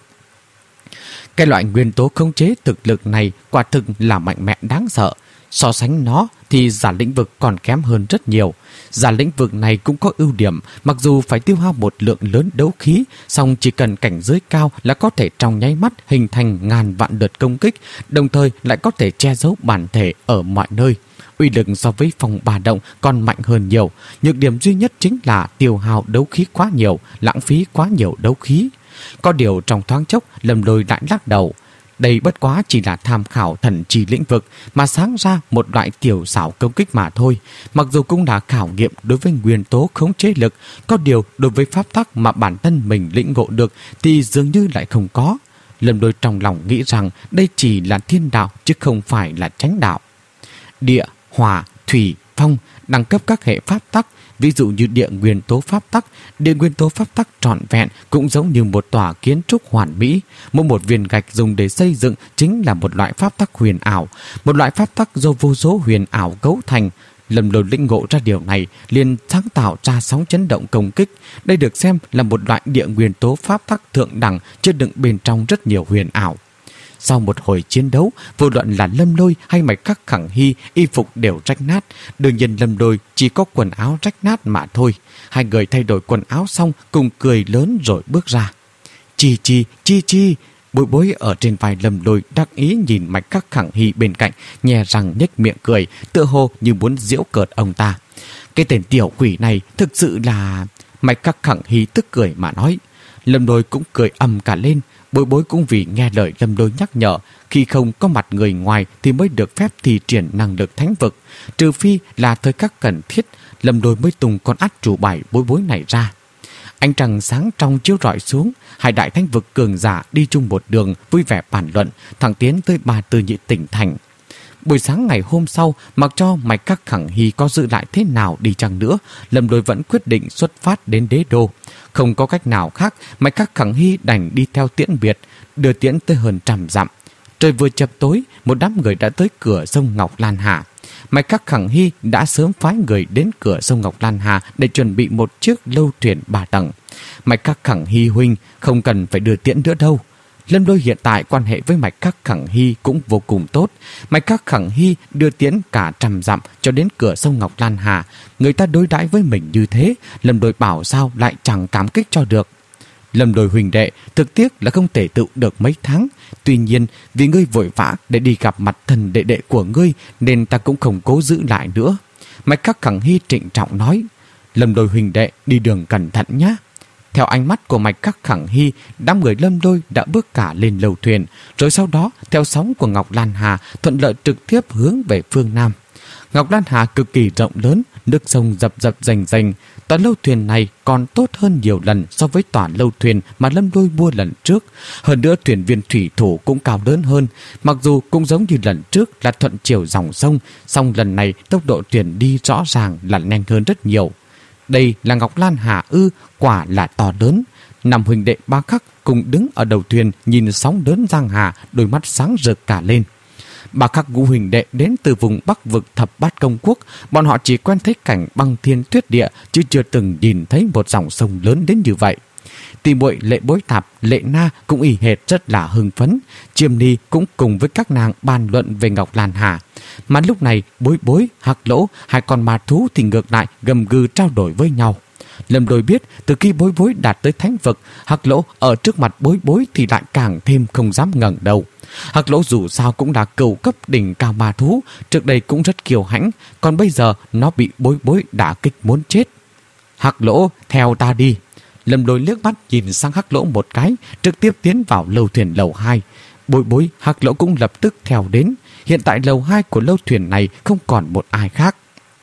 Cái loại nguyên tố khống chế thực lực này quả thực là mạnh mẽ đáng sợ. So sánh nó thì giả lĩnh vực còn kém hơn rất nhiều. Giả lĩnh vực này cũng có ưu điểm, mặc dù phải tiêu hao một lượng lớn đấu khí, song chỉ cần cảnh giới cao là có thể trong nháy mắt hình thành ngàn vạn lượt công kích, đồng thời lại có thể che giấu bản thể ở mọi nơi. Uy lực so với phòng bà động còn mạnh hơn nhiều. Nhược điểm duy nhất chính là tiêu hao đấu khí quá nhiều, lãng phí quá nhiều đấu khí. Có điều trong thoáng chốc, Lâm Lôi lại lắc đầu. Đây bất quá chỉ là tham khảo thần chi lĩnh vực mà sáng ra một loại tiểu xảo công kích mà thôi. Mặc dù cũng là khảo nghiệm đối với nguyên tố khống chế lực, có điều đối với pháp tắc mà bản thân mình lĩnh ngộ được thì dường như lại không có. Lâm Lôi trong lòng nghĩ rằng đây chỉ là thiên đạo chứ không phải là chánh đạo. Địa, hỏa, thủy, phong đẳng cấp các hệ pháp tắc. Ví dụ như địa nguyên tố pháp tắc, địa nguyên tố pháp tắc trọn vẹn cũng giống như một tòa kiến trúc hoàn mỹ. Mỗi một viên gạch dùng để xây dựng chính là một loại pháp tắc huyền ảo, một loại pháp tắc do vô số huyền ảo cấu thành. Lâm Lôi lĩnh ngộ ra điều này liền sáng tạo ra sóng chấn động công kích. Đây được xem là một loại địa nguyên tố pháp tắc thượng đẳng chứa đựng bên trong rất nhiều huyền ảo. Sau một hồi chiến đấu, vô luận là Lâm Lôi hay Mạch Khắc Khẳng Hy, y phục đều rách nát. Đương nhiên Lâm Lôi chỉ có quần áo rách nát mà thôi. Hai người thay đổi quần áo xong cùng cười lớn rồi bước ra. Chi chi, chi chi. Bối Bối ở trên vai Lâm Lôi đắc ý nhìn Mạch Khắc Khẳng Hy bên cạnh, nhè răng nhếch miệng cười, tựa hồ như muốn giễu cợt ông ta. Cái tên tiểu quỷ này thực sự là... Mạch Khắc Khẳng Hy tức cười mà nói. Lâm Lôi cũng cười ầm cả lên. Bối Bối cũng vì nghe lời Lâm Lôi nhắc nhở, khi không có mặt người ngoài thì mới được phép thi triển năng lực thánh vực. Trừ phi là thời khắc cần thiết, Lâm Lôi mới tung con át chủ bài Bối Bối này ra. Ánh trăng sáng trong chiếu rọi xuống, hai đại thánh vực cường giả đi chung một đường vui vẻ bàn luận, thẳng tiến tới Ba Tư Nhị tỉnh thành. Buổi sáng ngày hôm sau, mặc cho Mạch Khắc Khẳng Hy có giữ lại thế nào đi chăng nữa, Lâm Lôi vẫn quyết định xuất phát đến đế đô. Không có cách nào khác, Mạch Khắc Khẳng Hy đành đi theo tiễn biệt, đưa tiễn tới hơn trăm dặm. Trời vừa chập tối, một đám người đã tới cửa sông Ngọc Lan Hà. Mạch Khắc Khẳng Hy đã sớm phái người đến cửa sông Ngọc Lan Hà để chuẩn bị một chiếc lâu thuyền ba tầng. Mạch Khắc Khẳng Hy huynh không cần phải đưa tiễn nữa đâu. Lâm Lôi hiện tại quan hệ với Mạch Khắc Khẳng Hy cũng vô cùng tốt. Mạch Khắc Khẳng Hy đưa tiễn cả trăm dặm cho đến cửa sông Ngọc Lan Hà. Người ta đối đãi với mình như thế, Lâm Lôi bảo sao lại chẳng cảm kích cho được. Lâm Lôi huỳnh đệ, thực tiếc là không thể tựu được mấy tháng. Tuy nhiên, vì ngươi vội vã để đi gặp mặt thần đệ đệ của ngươi nên ta cũng không cố giữ lại nữa. Mạch Khắc Khẳng Hy trịnh trọng nói. Lâm Lôi huỳnh đệ, đi đường cẩn thận nhé. Theo ánh mắt của Mạch Khắc Khẳng Hy, đám người Lâm Lôi đã bước cả lên lầu thuyền, rồi sau đó theo sóng của Ngọc Lan Hà thuận lợi trực tiếp hướng về phương Nam. Ngọc Lan Hà cực kỳ rộng lớn, nước sông dập dập rành rành. Tòa lâu thuyền này còn tốt hơn nhiều lần so với tòa lâu thuyền mà Lâm Lôi mua lần trước. Hơn nữa thuyền viên thủy thủ cũng cao lớn hơn, mặc dù cũng giống như lần trước là thuận chiều dòng sông, song lần này tốc độ thuyền đi rõ ràng là nhanh hơn rất nhiều. Đây là Ngọc Lan Hà ư, quả là to lớn. Năm huynh đệ ba khắc cùng đứng ở đầu thuyền nhìn sóng lớn giang hà, đôi mắt sáng rực cả lên. Ba khắc ngũ huynh đệ đến từ vùng Bắc vực Thập Bát Công Quốc, bọn họ chỉ quen thấy cảnh băng thiên tuyết địa chứ chưa từng nhìn thấy một dòng sông lớn đến như vậy. Tỷ muội Lệ Bối Tạp, Lệ Na cũng y hệt rất là hưng phấn. Chiêm Ni cũng cùng với các nàng bàn luận về Ngọc Lan Hà. Mà lúc này Bối Bối, Hắc Lỗ, hai con ma thú thì ngược lại gầm gừ trao đổi với nhau. Lâm Lôi biết từ khi Bối Bối đạt tới thánh vực, Hắc Lỗ ở trước mặt Bối Bối thì lại càng thêm không dám ngẩng đầu. Hắc Lỗ dù sao cũng là cửu cấp đỉnh cao ma thú, trước đây cũng rất kiêu hãnh, còn bây giờ nó bị Bối Bối đả kích muốn chết. Hắc Lỗ, theo ta đi. Lâm Lôi liếc mắt nhìn sang Hắc Lỗ một cái, trực tiếp tiến vào lâu thuyền lầu hai. Bối Bối, Hắc Lỗ cũng lập tức theo đến. Hiện tại lầu hai của lâu thuyền này không còn một ai khác.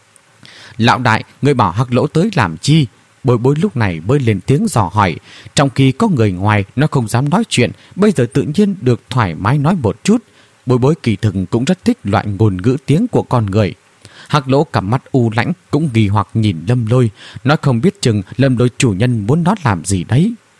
Lão đại, người bảo Hắc Lỗ tới làm chi? Bối Bối lúc này mới lên tiếng dò hỏi. Trong khi có người ngoài nó không dám nói chuyện, bây giờ tự nhiên được thoải mái nói một chút. Bối Bối kỳ thực cũng rất thích loại ngôn ngữ tiếng của con người. Hắc Lỗ cặp mắt u lãnh cũng nghi hoặc nhìn Lâm Lôi, nó không biết chừng Lâm Lôi chủ nhân muốn nó làm gì đấy.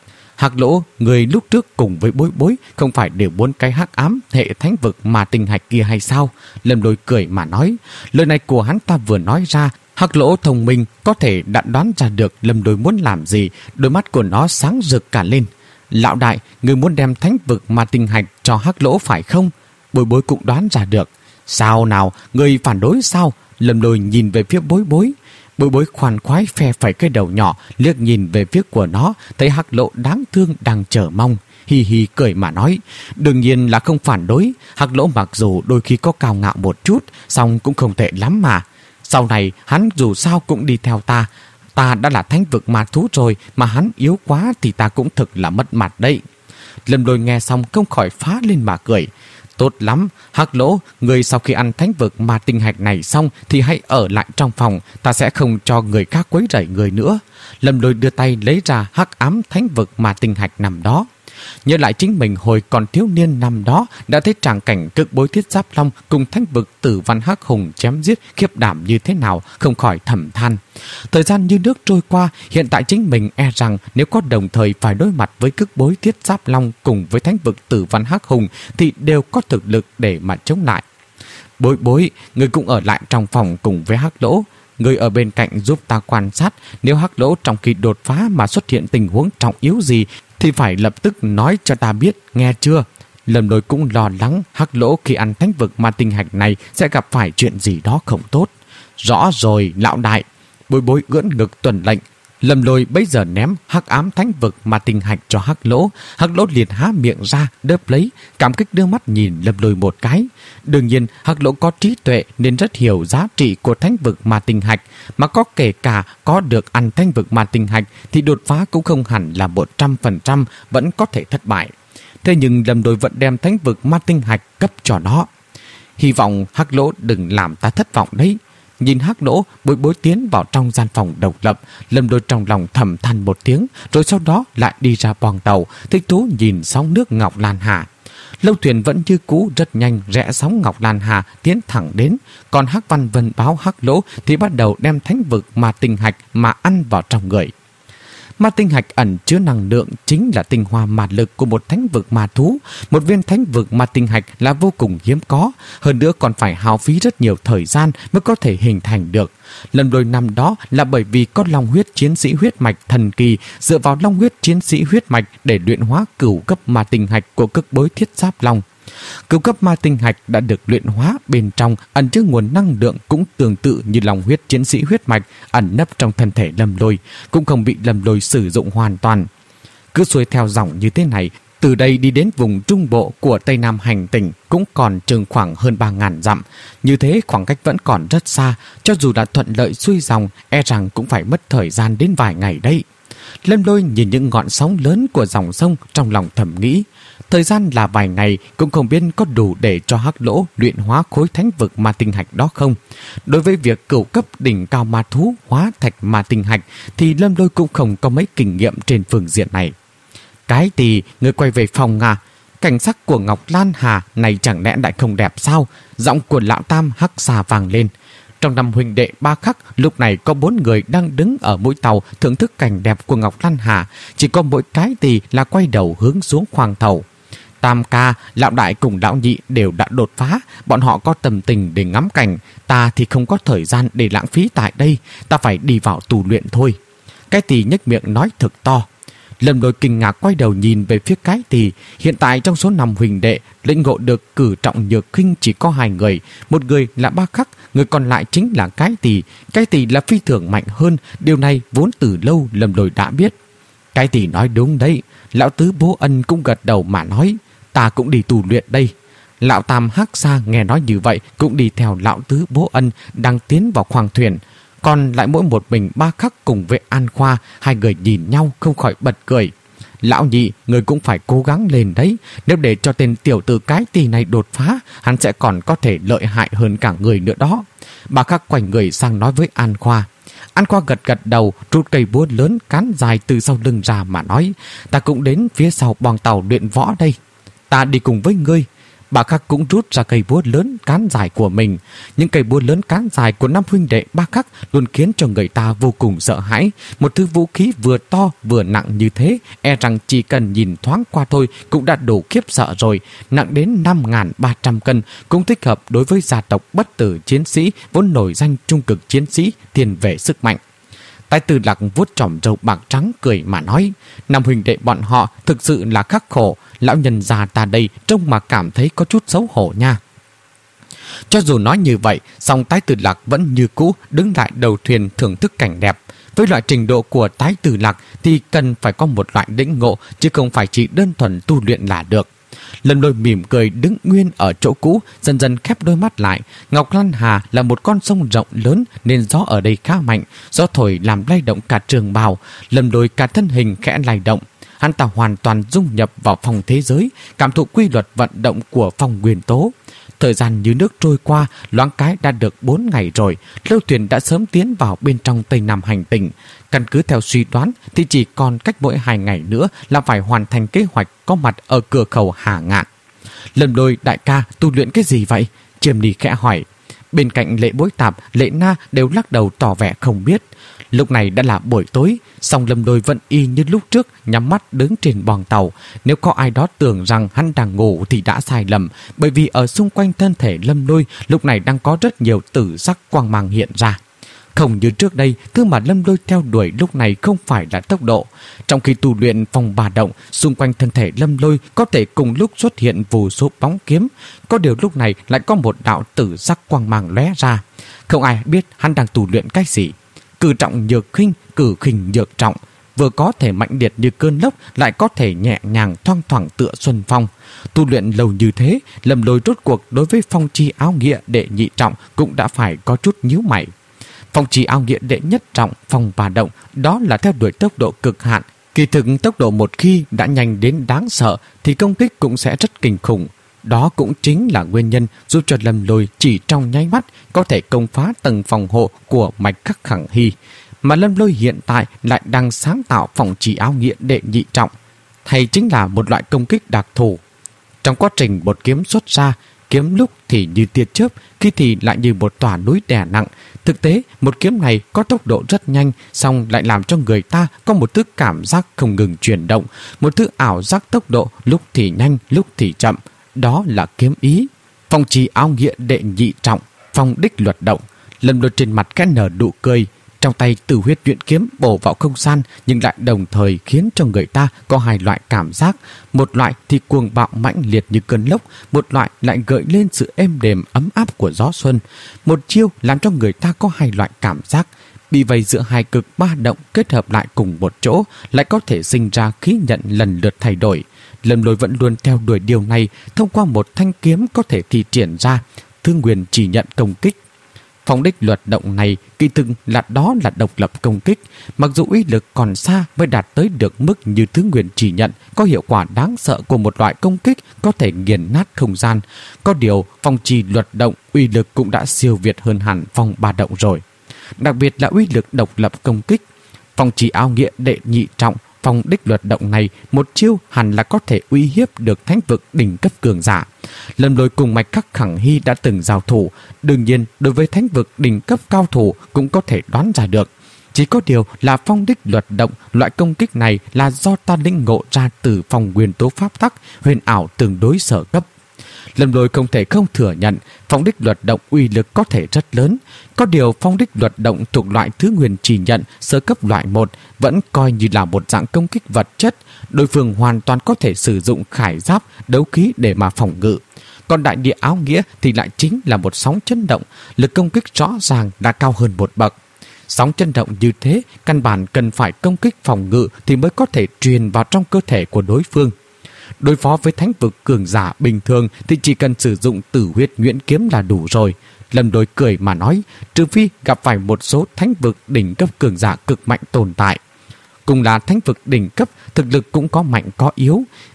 Hắc Lỗ, người lúc trước cùng với Bối Bối không phải đều muốn cái hắc ám hệ thánh vực mà tinh hạch kia hay sao? Lâm Lôi cười mà nói. Lời này của hắn ta vừa nói ra, Hắc Lỗ thông minh có thể đã đoán ra được Lâm Lôi muốn làm gì, đôi mắt của nó sáng rực cả lên. Lão đại, người muốn đem thánh vực mà tinh hạch cho Hắc Lỗ phải không? Bối Bối cũng đoán ra được. Sao nào, người phản đối sao? Lâm Lôi nhìn về phía Bối Bối. Bối Bối khoan khoái phe phẩy cái đầu nhỏ, liếc nhìn về phía của nó, thấy Hắc Lỗ đáng thương đang chờ mong. Hi hi cười mà nói, đương nhiên là không phản đối. Hắc Lỗ mặc dù đôi khi có cao ngạo một chút, song cũng không tệ lắm mà. Sau này hắn dù sao cũng đi theo ta. Ta đã là thánh vực ma thú rồi, mà hắn yếu quá thì ta cũng thực là mất mặt đấy. Lâm Lôi nghe xong không khỏi phá lên mà cười. Tốt lắm, Hắc Lỗ, người sau khi ăn thánh vực ma tinh hạch này xong thì hãy ở lại trong phòng, ta sẽ không cho người khác quấy rầy người nữa. Lâm Lôi đưa tay lấy ra hắc ám thánh vực ma tinh hạch nằm đó. Nhớ lại chính mình hồi còn thiếu niên năm đó đã thấy tràng cảnh Cực Bối Thiết Giáp Long cùng thánh vực Tử Văn Hắc Hùng chém giết khiếp đảm như thế nào, không khỏi thầm than. Thời gian như nước trôi qua, hiện tại chính mình e rằng nếu có đồng thời phải đối mặt với Cực Bối Thiết Giáp Long cùng với thánh vực Tử Văn Hắc Hùng thì đều có thực lực để mà chống lại. Bối Bối, người cũng ở lại trong phòng cùng với Hắc Lỗ. Người ở bên cạnh giúp ta quan sát, nếu Hắc Lỗ trong khi đột phá mà xuất hiện tình huống trọng yếu gì thì phải lập tức nói cho ta biết, nghe chưa? Lâm Lôi cũng lo lắng Hắc Lỗ khi ăn thánh vực ma tinh hạch này sẽ gặp phải chuyện gì đó không tốt. Rõ rồi, lão đại. Bối Bối ưỡn ngực tuần lệnh. Lâm Lôi bây giờ ném hắc ám thánh vực ma tinh hạch cho Hắc Lỗ. Hắc Lỗ liền há miệng ra đớp lấy, cảm kích đưa mắt nhìn Lâm Lôi một cái. Đương nhiên Hắc Lỗ có trí tuệ nên rất hiểu giá trị của thánh vực ma tinh hạch, mà có kể cả có được ăn thánh vực ma tinh hạch thì đột phá cũng không hẳn là một trăm phần trăm, vẫn có thể thất bại. Thế nhưng Lâm Lôi vẫn đem thánh vực ma tinh hạch cấp cho nó. Hy vọng Hắc Lỗ đừng làm ta thất vọng đấy. Nhìn Hắc Lỗ, Bối Bối tiến vào trong gian phòng độc lập. Lâm Lôi trong lòng thầm than một tiếng, rồi sau đó lại đi ra boong tàu, thích thú nhìn sóng nước Ngọc Lan Hà. Lâu thuyền vẫn như cũ rất nhanh rẽ sóng Ngọc Lan Hà tiến thẳng đến, còn Hắc Văn Vân báo Hắc Lỗ thì bắt đầu đem thánh vực ma tinh hạch mà ăn vào trong người. Ma tinh hạch ẩn chứa năng lượng chính là tinh hoa ma lực của một thánh vực ma thú. Một viên thánh vực ma tinh hạch là vô cùng hiếm có, hơn nữa còn phải hao phí rất nhiều thời gian mới có thể hình thành được. Lần đôi năm đó là bởi vì có long huyết chiến sĩ huyết mạch thần kỳ, dựa vào long huyết chiến sĩ huyết mạch để luyện hóa cửu cấp ma tinh hạch của Cực Bối Thiết Giáp Long. Cửu cấp ma tinh hạch đã được luyện hóa, bên trong ẩn chứa nguồn năng lượng cũng tương tự như lòng huyết chiến sĩ huyết mạch ẩn nấp trong thân thể Lâm Lôi, cũng không bị Lâm Lôi sử dụng hoàn toàn. Cứ xuôi theo dòng như thế này, từ đây đi đến vùng trung bộ của Tây Nam hành tinh cũng còn chừng khoảng hơn ba ngàn dặm. Như thế khoảng cách vẫn còn rất xa, cho dù đã thuận lợi xuôi dòng, e rằng cũng phải mất thời gian đến vài ngày đấy. Lâm Lôi nhìn những ngọn sóng lớn của dòng sông, trong lòng thầm nghĩ, thời gian là vài ngày cũng không biết có đủ để cho Hắc Lỗ luyện hóa khối thánh vực ma tinh hạch đó không. Đối với việc cửu cấp đỉnh cao ma thú hóa thạch ma tinh hạch thì Lâm Lôi cũng không có mấy kinh nghiệm trên phương diện này. Cái thì người quay về phòng à? Cảnh sắc của Ngọc Lan Hà này chẳng lẽ lại không đẹp sao? Giọng của lão Tam hắc xà vang lên. Trong năm huynh đệ ba khắc, lúc này có bốn người đang đứng ở mũi tàu thưởng thức cảnh đẹp của Ngọc Lan Hà. Chỉ có mỗi cái tỳ là quay đầu hướng xuống khoang tàu. Tam ca, lão đại cùng lão nhị đều đã đột phá, bọn họ có tâm tình để ngắm cảnh. Ta thì không có thời gian để lãng phí tại đây, ta phải đi vào tù luyện thôi. Cái tỳ nhếch miệng nói thật to. Lâm Lôi kinh ngạc quay đầu nhìn về phía cái tỳ. Hiện tại trong số năm huỳnh đệ, lĩnh ngộ được cử trọng nhược khinh chỉ có hai người. Một người là ba khắc, người còn lại chính là cái tỳ. Cái tỳ là phi thường mạnh hơn, điều này vốn từ lâu Lâm Lôi đã biết. Cái tỳ nói đúng đấy. Lão tứ Bố Ân cũng gật đầu mà nói, ta cũng đi tù luyện đây. Lão Tam hắc xa nghe nói như vậy cũng đi theo lão tứ Bố Ân đang tiến vào khoang thuyền. Còn lại mỗi một mình ba khắc cùng với An Khoa, hai người nhìn nhau không khỏi bật cười. Lão nhị, người cũng phải cố gắng lên đấy. Nếu để cho tên tiểu tử cái tỳ này đột phá, hắn sẽ còn có thể lợi hại hơn cả người nữa đó. Ba khắc quay người sang nói với An Khoa. An Khoa gật gật đầu, rút cây búa lớn cán dài từ sau lưng ra mà nói, ta cũng đến phía sau boong tàu luyện võ đây. Ta đi cùng với ngươi. Ba Khắc cũng rút ra cây búa lớn cán dài của mình. Những cây búa lớn cán dài của năm huynh đệ Ba Khắc luôn khiến cho người ta vô cùng sợ hãi. Một thứ vũ khí vừa to vừa nặng như thế, e rằng chỉ cần nhìn thoáng qua thôi cũng đã đủ khiếp sợ rồi. Nặng đến năm nghìn ba trăm cân, cũng thích hợp đối với gia tộc bất tử chiến sĩ vốn nổi danh trung cực chiến sĩ thiên về sức mạnh. Thái Tử Lạc vuốt chòm râu bạc trắng cười mà nói, năm huynh đệ bọn họ thực sự là khắc khổ, lão nhân già ta đây trông mà cảm thấy có chút xấu hổ nha. Cho dù nói như vậy, song Thái Tử Lạc vẫn như cũ đứng lại đầu thuyền thưởng thức cảnh đẹp. Với loại trình độ của Thái Tử Lạc thì cần phải có một loại lĩnh ngộ, chứ không phải chỉ đơn thuần tu luyện là được. Lâm Lôi mỉm cười đứng nguyên ở chỗ cũ, dần dần khép đôi mắt lại. Ngọc Lan Hà là một con sông rộng lớn nên gió ở đây khá mạnh, gió thổi làm lay động cả trường bào. Lâm Lôi cả thân hình khẽ lay động. Hắn ta hoàn toàn dung nhập vào phong thế giới, cảm thụ quy luật vận động của phong nguyên tố. Thời gian như nước trôi qua, loáng cái đã được bốn ngày rồi. Lâu thuyền đã sớm tiến vào bên trong Tây Nam hành tinh. Căn cứ theo suy đoán thì chỉ còn cách mỗi hai ngày nữa là phải hoàn thành kế hoạch có mặt ở cửa khẩu Hà Ngạn. Lâm Lôi đại ca tu luyện cái gì vậy? Chiêm Ni khẽ hỏi. Bên cạnh Lệ Bối Tạp, Lệ Na đều lắc đầu tỏ vẻ không biết. Lúc này đã là buổi tối, song Lâm Lôi vẫn y như lúc trước, nhắm mắt đứng trên boong tàu. Nếu có ai đó tưởng rằng hắn đang ngủ thì đã sai lầm, bởi vì ở xung quanh thân thể Lâm Lôi lúc này đang có rất nhiều tử sắc quang mang hiện ra. Không như trước đây, thứ mà Lâm Lôi theo đuổi lúc này không phải là tốc độ. Trong khi tu luyện phong ba động, xung quanh thân thể Lâm Lôi có thể cùng lúc xuất hiện vô số bóng kiếm. Có điều lúc này lại có một đạo tử sắc quang mang lóe ra. Không ai biết hắn đang tu luyện cái gì. Cử trọng nhược khinh, cử khinh nhược trọng. Vừa có thể mạnh liệt như cơn lốc, lại có thể nhẹ nhàng thoang thoảng tựa xuân phong. Tu luyện lâu như thế, Lâm Lôi rốt cuộc đối với phong chi áo nghĩa đệ nhị trọng cũng đã phải có chút nhíu mày. Phong chi áo nghĩa đệ nhất trọng, phong ba động, đó là theo đuổi tốc độ cực hạn. Kỳ thực tốc độ một khi đã nhanh đến đáng sợ thì công kích cũng sẽ rất kinh khủng. Đó cũng chính là nguyên nhân giúp cho Lâm Lôi chỉ trong nháy mắt có thể công phá tầng phòng hộ của mạch khắc khẳng hy. Mà Lâm Lôi hiện tại lại đang sáng tạo phong chi áo nghĩa đệ nhị trọng, hay chính là một loại công kích đặc thù. Trong quá trình một kiếm xuất ra, kiếm lúc thì như tia chớp, khi thì lại như một tòa núi đè nặng. Thực tế, một kiếm này có tốc độ rất nhanh, song lại làm cho người ta có một thứ cảm giác không ngừng chuyển động, một thứ ảo giác tốc độ lúc thì nhanh, lúc thì chậm. Đó là kiếm ý. Phong chi áo nghĩa đệ nhị trọng, phong đích luật động. Lâm Lôi trên mặt khẽ nở nụ cười. Trong tay Tử Huyết Nhuyễn kiếm bổ vào không gian, nhưng lại đồng thời khiến cho người ta có hai loại cảm giác. Một loại thì cuồng bạo mãnh liệt như cơn lốc, một loại lại gợi lên sự êm đềm ấm áp của gió xuân. Một chiêu làm cho người ta có hai loại cảm giác. Bị vây giữa hai cực ba động kết hợp lại cùng một chỗ, lại có thể sinh ra khí nhận lần lượt thay đổi. Lâm Lôi vẫn luôn theo đuổi điều này thông qua một thanh kiếm có thể thi triển ra. Thương Nguyên chỉ nhận công kích. Phong đích luật động này kỳ thực là đó là độc lập công kích, mặc dù uy lực còn xa mới đạt tới được mức như Thứ Nguyên chỉ nhận, có hiệu quả đáng sợ của một loại công kích có thể nghiền nát không gian. Có điều phong trì luật động uy lực cũng đã siêu việt hơn hẳn phong ba động rồi, đặc biệt là uy lực độc lập công kích. Phong trì áo nghĩa đệ nhị trọng, phong đích luật động này một chiêu hẳn là có thể uy hiếp được thánh vực đỉnh cấp cường giả. Lâm Lôi cùng mạch khắc khẳng hy đã từng giao thủ, đương nhiên đối với thánh vực đỉnh cấp cao thủ cũng có thể đoán ra được. Chỉ có điều là phong đích luật động, loại công kích này là do ta lĩnh ngộ ra từ phong nguyên tố pháp tắc huyền ảo tương đối sở cấp. Lâm Lôi không thể không thừa nhận phong đích luật động uy lực có thể rất lớn. Có điều phong đích luật động thuộc loại Thứ Nguyên chỉ nhận sơ cấp loại một vẫn coi như là một dạng công kích vật chất. Đối phương hoàn toàn có thể sử dụng khải giáp, đấu khí để mà phòng ngự. Còn đại địa áo nghĩa thì lại chính là một sóng chấn động, lực công kích rõ ràng đã cao hơn một bậc. Sóng chấn động như thế, căn bản cần phải công kích phòng ngự thì mới có thể truyền vào trong cơ thể của đối phương. Đối phó với thánh vực cường giả bình thường thì chỉ cần sử dụng Tử Huyết Nhuyễn kiếm là đủ rồi. Lâm Lôi cười mà nói, trừ phi gặp phải một số thánh vực đỉnh cấp cường giả cực mạnh tồn tại. Cùng là thánh vực đỉnh cấp, thực lực cũng có mạnh có yếu.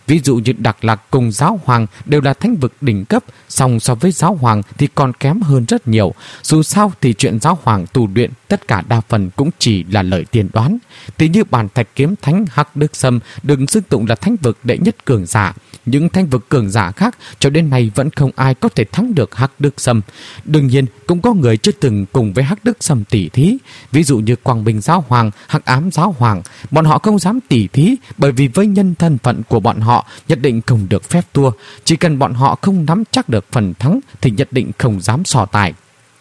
Ví dụ như Đặc Lạc cùng Giáo Hoàng đều là thánh vực đỉnh cấp, song so với Giáo Hoàng thì còn kém hơn rất nhiều. Dù sao thì chuyện Giáo Hoàng tu luyện tất cả đa phần cũng chỉ là lời tiên đoán. Thì như Bàn Thạch Kiếm Thánh Hắc Đức Sâm đừng xưng tụng là thánh vực đệ nhất cường giả. Những thánh vực cường giả khác cho đến nay vẫn không ai có thể thắng được Hắc Đức Sâm. Đương nhiên cũng có người chưa từng cùng với Hắc Đức Sâm tỉ thí. Ví dụ như Quang Minh Giáo Hoàng, Hắc Ám Giáo Hoàng. Bọn họ không dám tỉ thí bởi vì với nhân thân phận của bọn họ nhất định không được phép thua. Chỉ cần bọn họ không nắm chắc được phần thắng thì nhất định không dám so tài.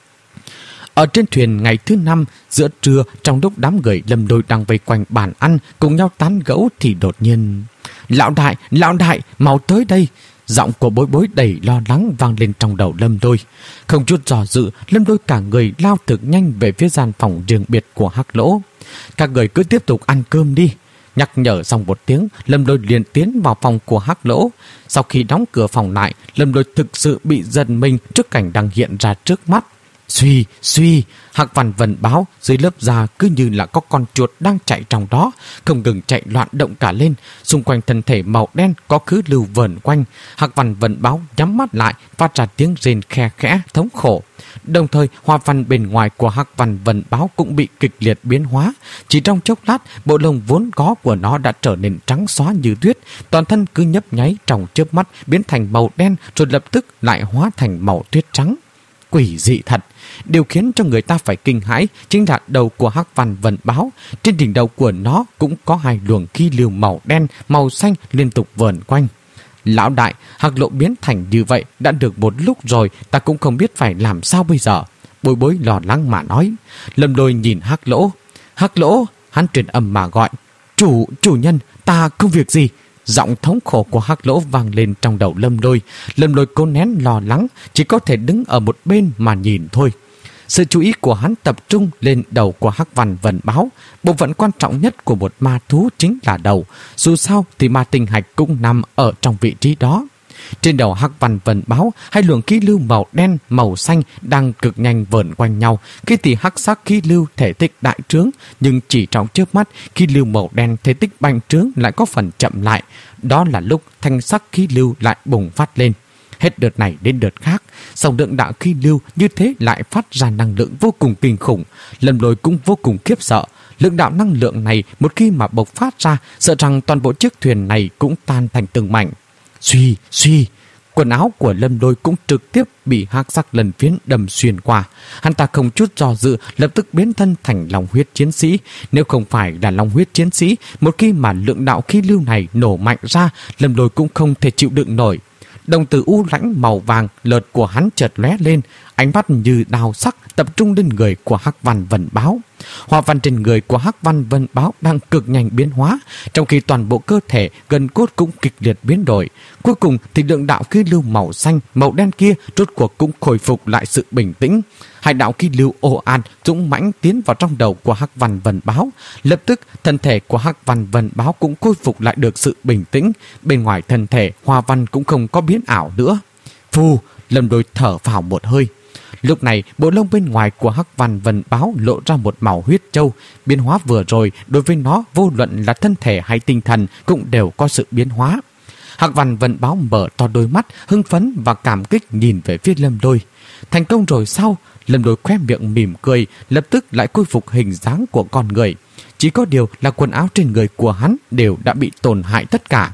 Ở trên thuyền ngày thứ năm, giữa trưa, trong lúc đám người Lâm Lôi đang vây quanh bàn ăn cùng nhau tán gẫu thì đột nhiên: Lão đại, lão đại, mau tới đây! Giọng của Bối Bối đầy lo lắng vang lên trong đầu Lâm Lôi. Không chút dò dự, Lâm Lôi cả người lao thực nhanh về phía gian phòng riêng biệt của Hắc Lỗ. Các người cứ tiếp tục ăn cơm đi. Nhắc nhở xong một tiếng, Lâm Lôi liền tiến vào phòng của Hắc Lỗ. Sau khi đóng cửa phòng lại, Lâm Lôi thực sự bị giật mình trước cảnh đang hiện ra trước mắt. Suy, suy, Hắc Văn Vân báo dưới lớp da cứ như là có con chuột đang chạy trong đó, không ngừng chạy loạn động cả lên. Xung quanh thân thể màu đen có khứ lưu vờn quanh. Hắc Văn Vân báo nhắm mắt lại, phát ra tiếng rên khe khẽ thống khổ. Đồng thời, hoa văn bên ngoài của Hắc Văn Vân báo cũng bị kịch liệt biến hóa. Chỉ trong chốc lát, bộ lông vốn có của nó đã trở nên trắng xóa như tuyết, toàn thân cứ nhấp nháy trong chớp mắt biến thành màu đen rồi lập tức lại hóa thành màu tuyết trắng. Quỷ dị thật. Điều khiến cho người ta phải kinh hãi chính là đầu của Hắc Văn Vân báo. Trên đỉnh đầu của nó cũng có hai luồng khí lưu màu đen, màu xanh liên tục vờn quanh. Lão đại, Hắc Lộ biến thành như vậy đã được một lúc rồi, ta cũng không biết phải làm sao bây giờ. Bối Bối lo lắng mà nói. Lâm Lôi nhìn Hắc Lỗ. Hắc Lỗ, hắn truyền âm mà gọi. Chủ, chủ nhân, ta không việc gì. Giọng thống khổ của Hắc Lỗ vang lên trong đầu Lâm Lôi. Lâm Lôi cố nén lo lắng, chỉ có thể đứng ở một bên mà nhìn thôi. Sự chú ý của hắn tập trung lên đầu của Hắc Văn Vân báo. Bộ phận quan trọng nhất của một ma thú chính là đầu. Dù sao thì ma tinh hạch cũng nằm ở trong vị trí đó. Trên đầu Hắc Văn Vân báo, hai luồng khí lưu màu đen, màu xanh đang cực nhanh vờn quanh nhau. Khi thì hắc sắc khí lưu thể tích đại trướng, nhưng chỉ trong chớp mắt, khí lưu màu đen thể tích bành trướng lại có phần chậm lại. Đó là lúc thanh sắc khí lưu lại bùng phát lên. Hết đợt này đến đợt khác, dòng lượng đạo khí lưu như thế lại phát ra năng lượng vô cùng kinh khủng. Lâm Lôi cũng vô cùng khiếp sợ. Lượng đạo năng lượng này một khi mà bộc phát ra, sợ rằng toàn bộ chiếc thuyền này cũng tan thành từng mảnh. Suy, suy, quần áo của Lâm Lôi cũng trực tiếp bị hắc sắc lần phiến đâm xuyên qua. Hắn ta không chút do dự lập tức biến thân thành long huyết chiến sĩ. Nếu không phải là long huyết chiến sĩ, một khi mà lượng đạo khí lưu này nổ mạnh ra, Lâm Lôi cũng không thể chịu đựng nổi. Đồng tử u lãnh màu vàng lợt của hắn chợt lóe lên, ánh mắt như đao sắc tập trung lên người của Hắc Văn Vân báo. Hoa văn trên người của Hắc Văn Vân báo đang cực nhanh biến hóa, trong khi toàn bộ cơ thể gần cốt cũng kịch liệt biến đổi. Cuối cùng thì lượng đạo khí lưu màu xanh, màu đen kia rốt cuộc cũng khôi phục lại sự bình tĩnh. Hai đạo khí lưu ồ ạt dũng mãnh tiến vào trong đầu của Hắc Văn Vân báo. Lập tức thân thể của Hắc Văn Vân báo cũng khôi phục lại được sự bình tĩnh. Bên ngoài thân thể, hoa văn cũng không có biến ảo nữa. Phù, Lâm Lôi thở vào một hơi. Lúc này, bộ lông bên ngoài của Hắc Văn Vân báo lộ ra một màu huyết châu. Biến hóa vừa rồi, đối với nó vô luận là thân thể hay tinh thần cũng đều có sự biến hóa. Hắc Văn Vân báo mở to đôi mắt, hưng phấn và cảm kích nhìn về phía Lâm Lôi. Thành công rồi sao? Lâm Lôi khóe miệng mỉm cười, lập tức lại khôi phục hình dáng của con người. Chỉ có điều là quần áo trên người của hắn đều đã bị tổn hại tất cả.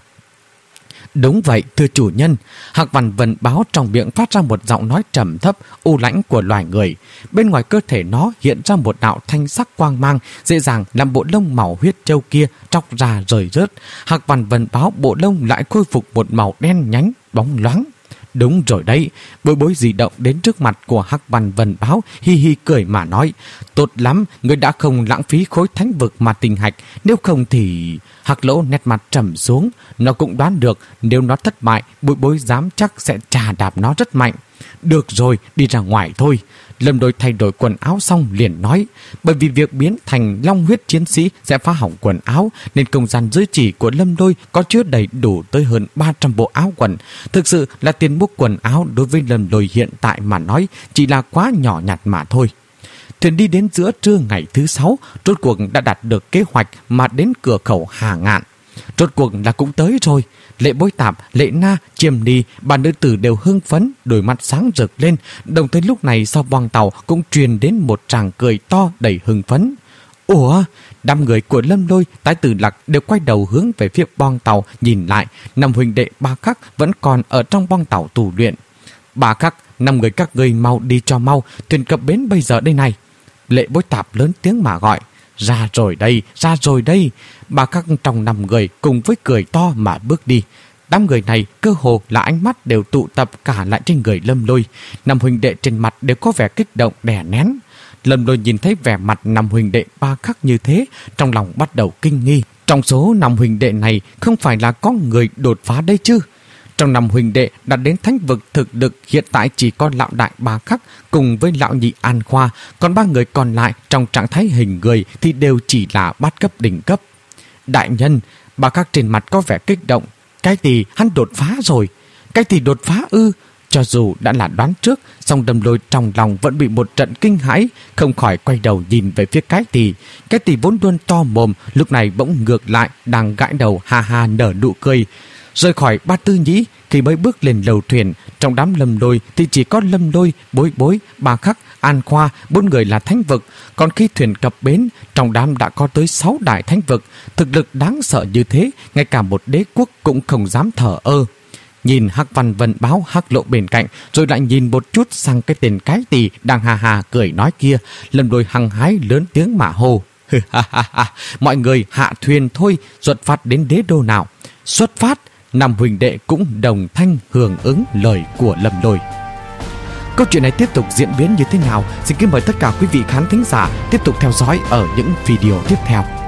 Đúng vậy, thưa chủ nhân. Hắc Văn Vân báo trong miệng phát ra một giọng nói trầm thấp, u lãnh của loài người. Bên ngoài cơ thể nó hiện ra một đạo thanh sắc quang mang, dễ dàng làm bộ lông màu huyết châu kia tróc ra rời rớt. Hắc Văn Vân báo bộ lông lại khôi phục một màu đen nhánh, bóng loáng. Đúng rồi đấy. Bối Bối di động đến trước mặt của Hắc Văn Vân báo, hi hi cười mà nói. Tốt lắm, người đã không lãng phí khối thánh vực mà tinh hạch. Nếu không thì... Hắc Lỗ nét mặt trầm xuống. Nó cũng đoán được nếu nó thất bại, Bối Bối dám chắc sẽ trà đạp nó rất mạnh. Được rồi, đi ra ngoài thôi. Lâm Lôi thay đổi quần áo xong liền nói. Bởi vì việc biến thành long huyết chiến sĩ sẽ phá hỏng quần áo, nên không gian dưới chỉ của Lâm Lôi có chứa đầy đủ tới hơn ba trăm bộ áo quần. Thực sự là tiền mua quần áo đối với Lâm Lôi hiện tại mà nói chỉ là quá nhỏ nhặt mà thôi. Thuyền đi đến giữa trưa ngày thứ sáu, rốt cuộc đã đạt được kế hoạch mà đến cửa khẩu Hà Ngạn. Rốt cuộc là cũng tới rồi. Lệ Bối Tạp, Lệ Na, Chiêm Ni, ba nữ tử đều hưng phấn, đôi mắt sáng rực lên. Đồng thời lúc này sau boong tàu cũng truyền đến một tràng cười to đầy hưng phấn. Ủa, đám người của Lâm Lôi, Tái Tử Lạc đều quay đầu hướng về phía boong tàu nhìn lại. Năm huynh đệ ba khắc vẫn còn ở trong boong tàu tù luyện. Ba khắc, năm người các ngươi mau đi cho mau, thuyền cập bến bây giờ đây này. Lệ Bối Tạp lớn tiếng mà gọi. Ra rồi đây, ra rồi đây. Ba khắc trong năm người cùng với cười to mà bước đi. Đám người này cơ hồ là ánh mắt đều tụ tập cả lại trên người Lâm Lôi. Năm huynh đệ trên mặt đều có vẻ kích động đè nén. Lâm Lôi nhìn thấy vẻ mặt năm huynh đệ ba khắc như thế, trong lòng bắt đầu kinh nghi. Trong số năm huynh đệ này không phải là có người đột phá đây chứ? Trong năm huynh đệ đã đến thánh vực thực lực hiện tại chỉ có lão đại ba khắc cùng với lão nhị An Khoa, còn ba người còn lại trong trạng thái hình người thì đều chỉ là bát cấp đỉnh cấp. Đại nhân, ba khắc trên mặt có vẻ kích động. Cái gì hắn đột phá rồi? Cái gì đột phá ư? Cho dù đã là đoán trước, song Đầm Lôi trong lòng vẫn bị một trận kinh hãi, không khỏi quay đầu nhìn về phía cái tỷ. Cái tỷ vốn luôn to mồm, lúc này bỗng ngược lại, đang gãi đầu ha ha nở nụ cười. Rời khỏi Ba Tư Nhĩ, khi mới bước lên lầu thuyền, trong đám Lâm Lôi thì chỉ có Lâm Lôi, Bối Bối, Ba Khắc, An Khoa, bốn người là thánh vực. Còn khi thuyền cập bến, trong đám đã có tới sáu đại thánh vực. Thực lực đáng sợ như thế, ngay cả một đế quốc cũng không dám thở ơ. Nhìn Hắc Văn Vân Báo Hắc Lộ bên cạnh, rồi lại nhìn một chút sang cái tên cái tỳ đang hà hà cười nói kia, Lâm Lôi hăng hái lớn tiếng mà hô. Mọi người hạ thuyền thôi, xuất phát đến đế đô nào. Xuất phát. Năm huynh đệ cũng đồng thanh hưởng ứng lời của Lâm Lôi. Câu chuyện này tiếp tục diễn biến như thế nào? Xin kính mời tất cả quý vị khán thính giả tiếp tục theo dõi ở những video tiếp theo.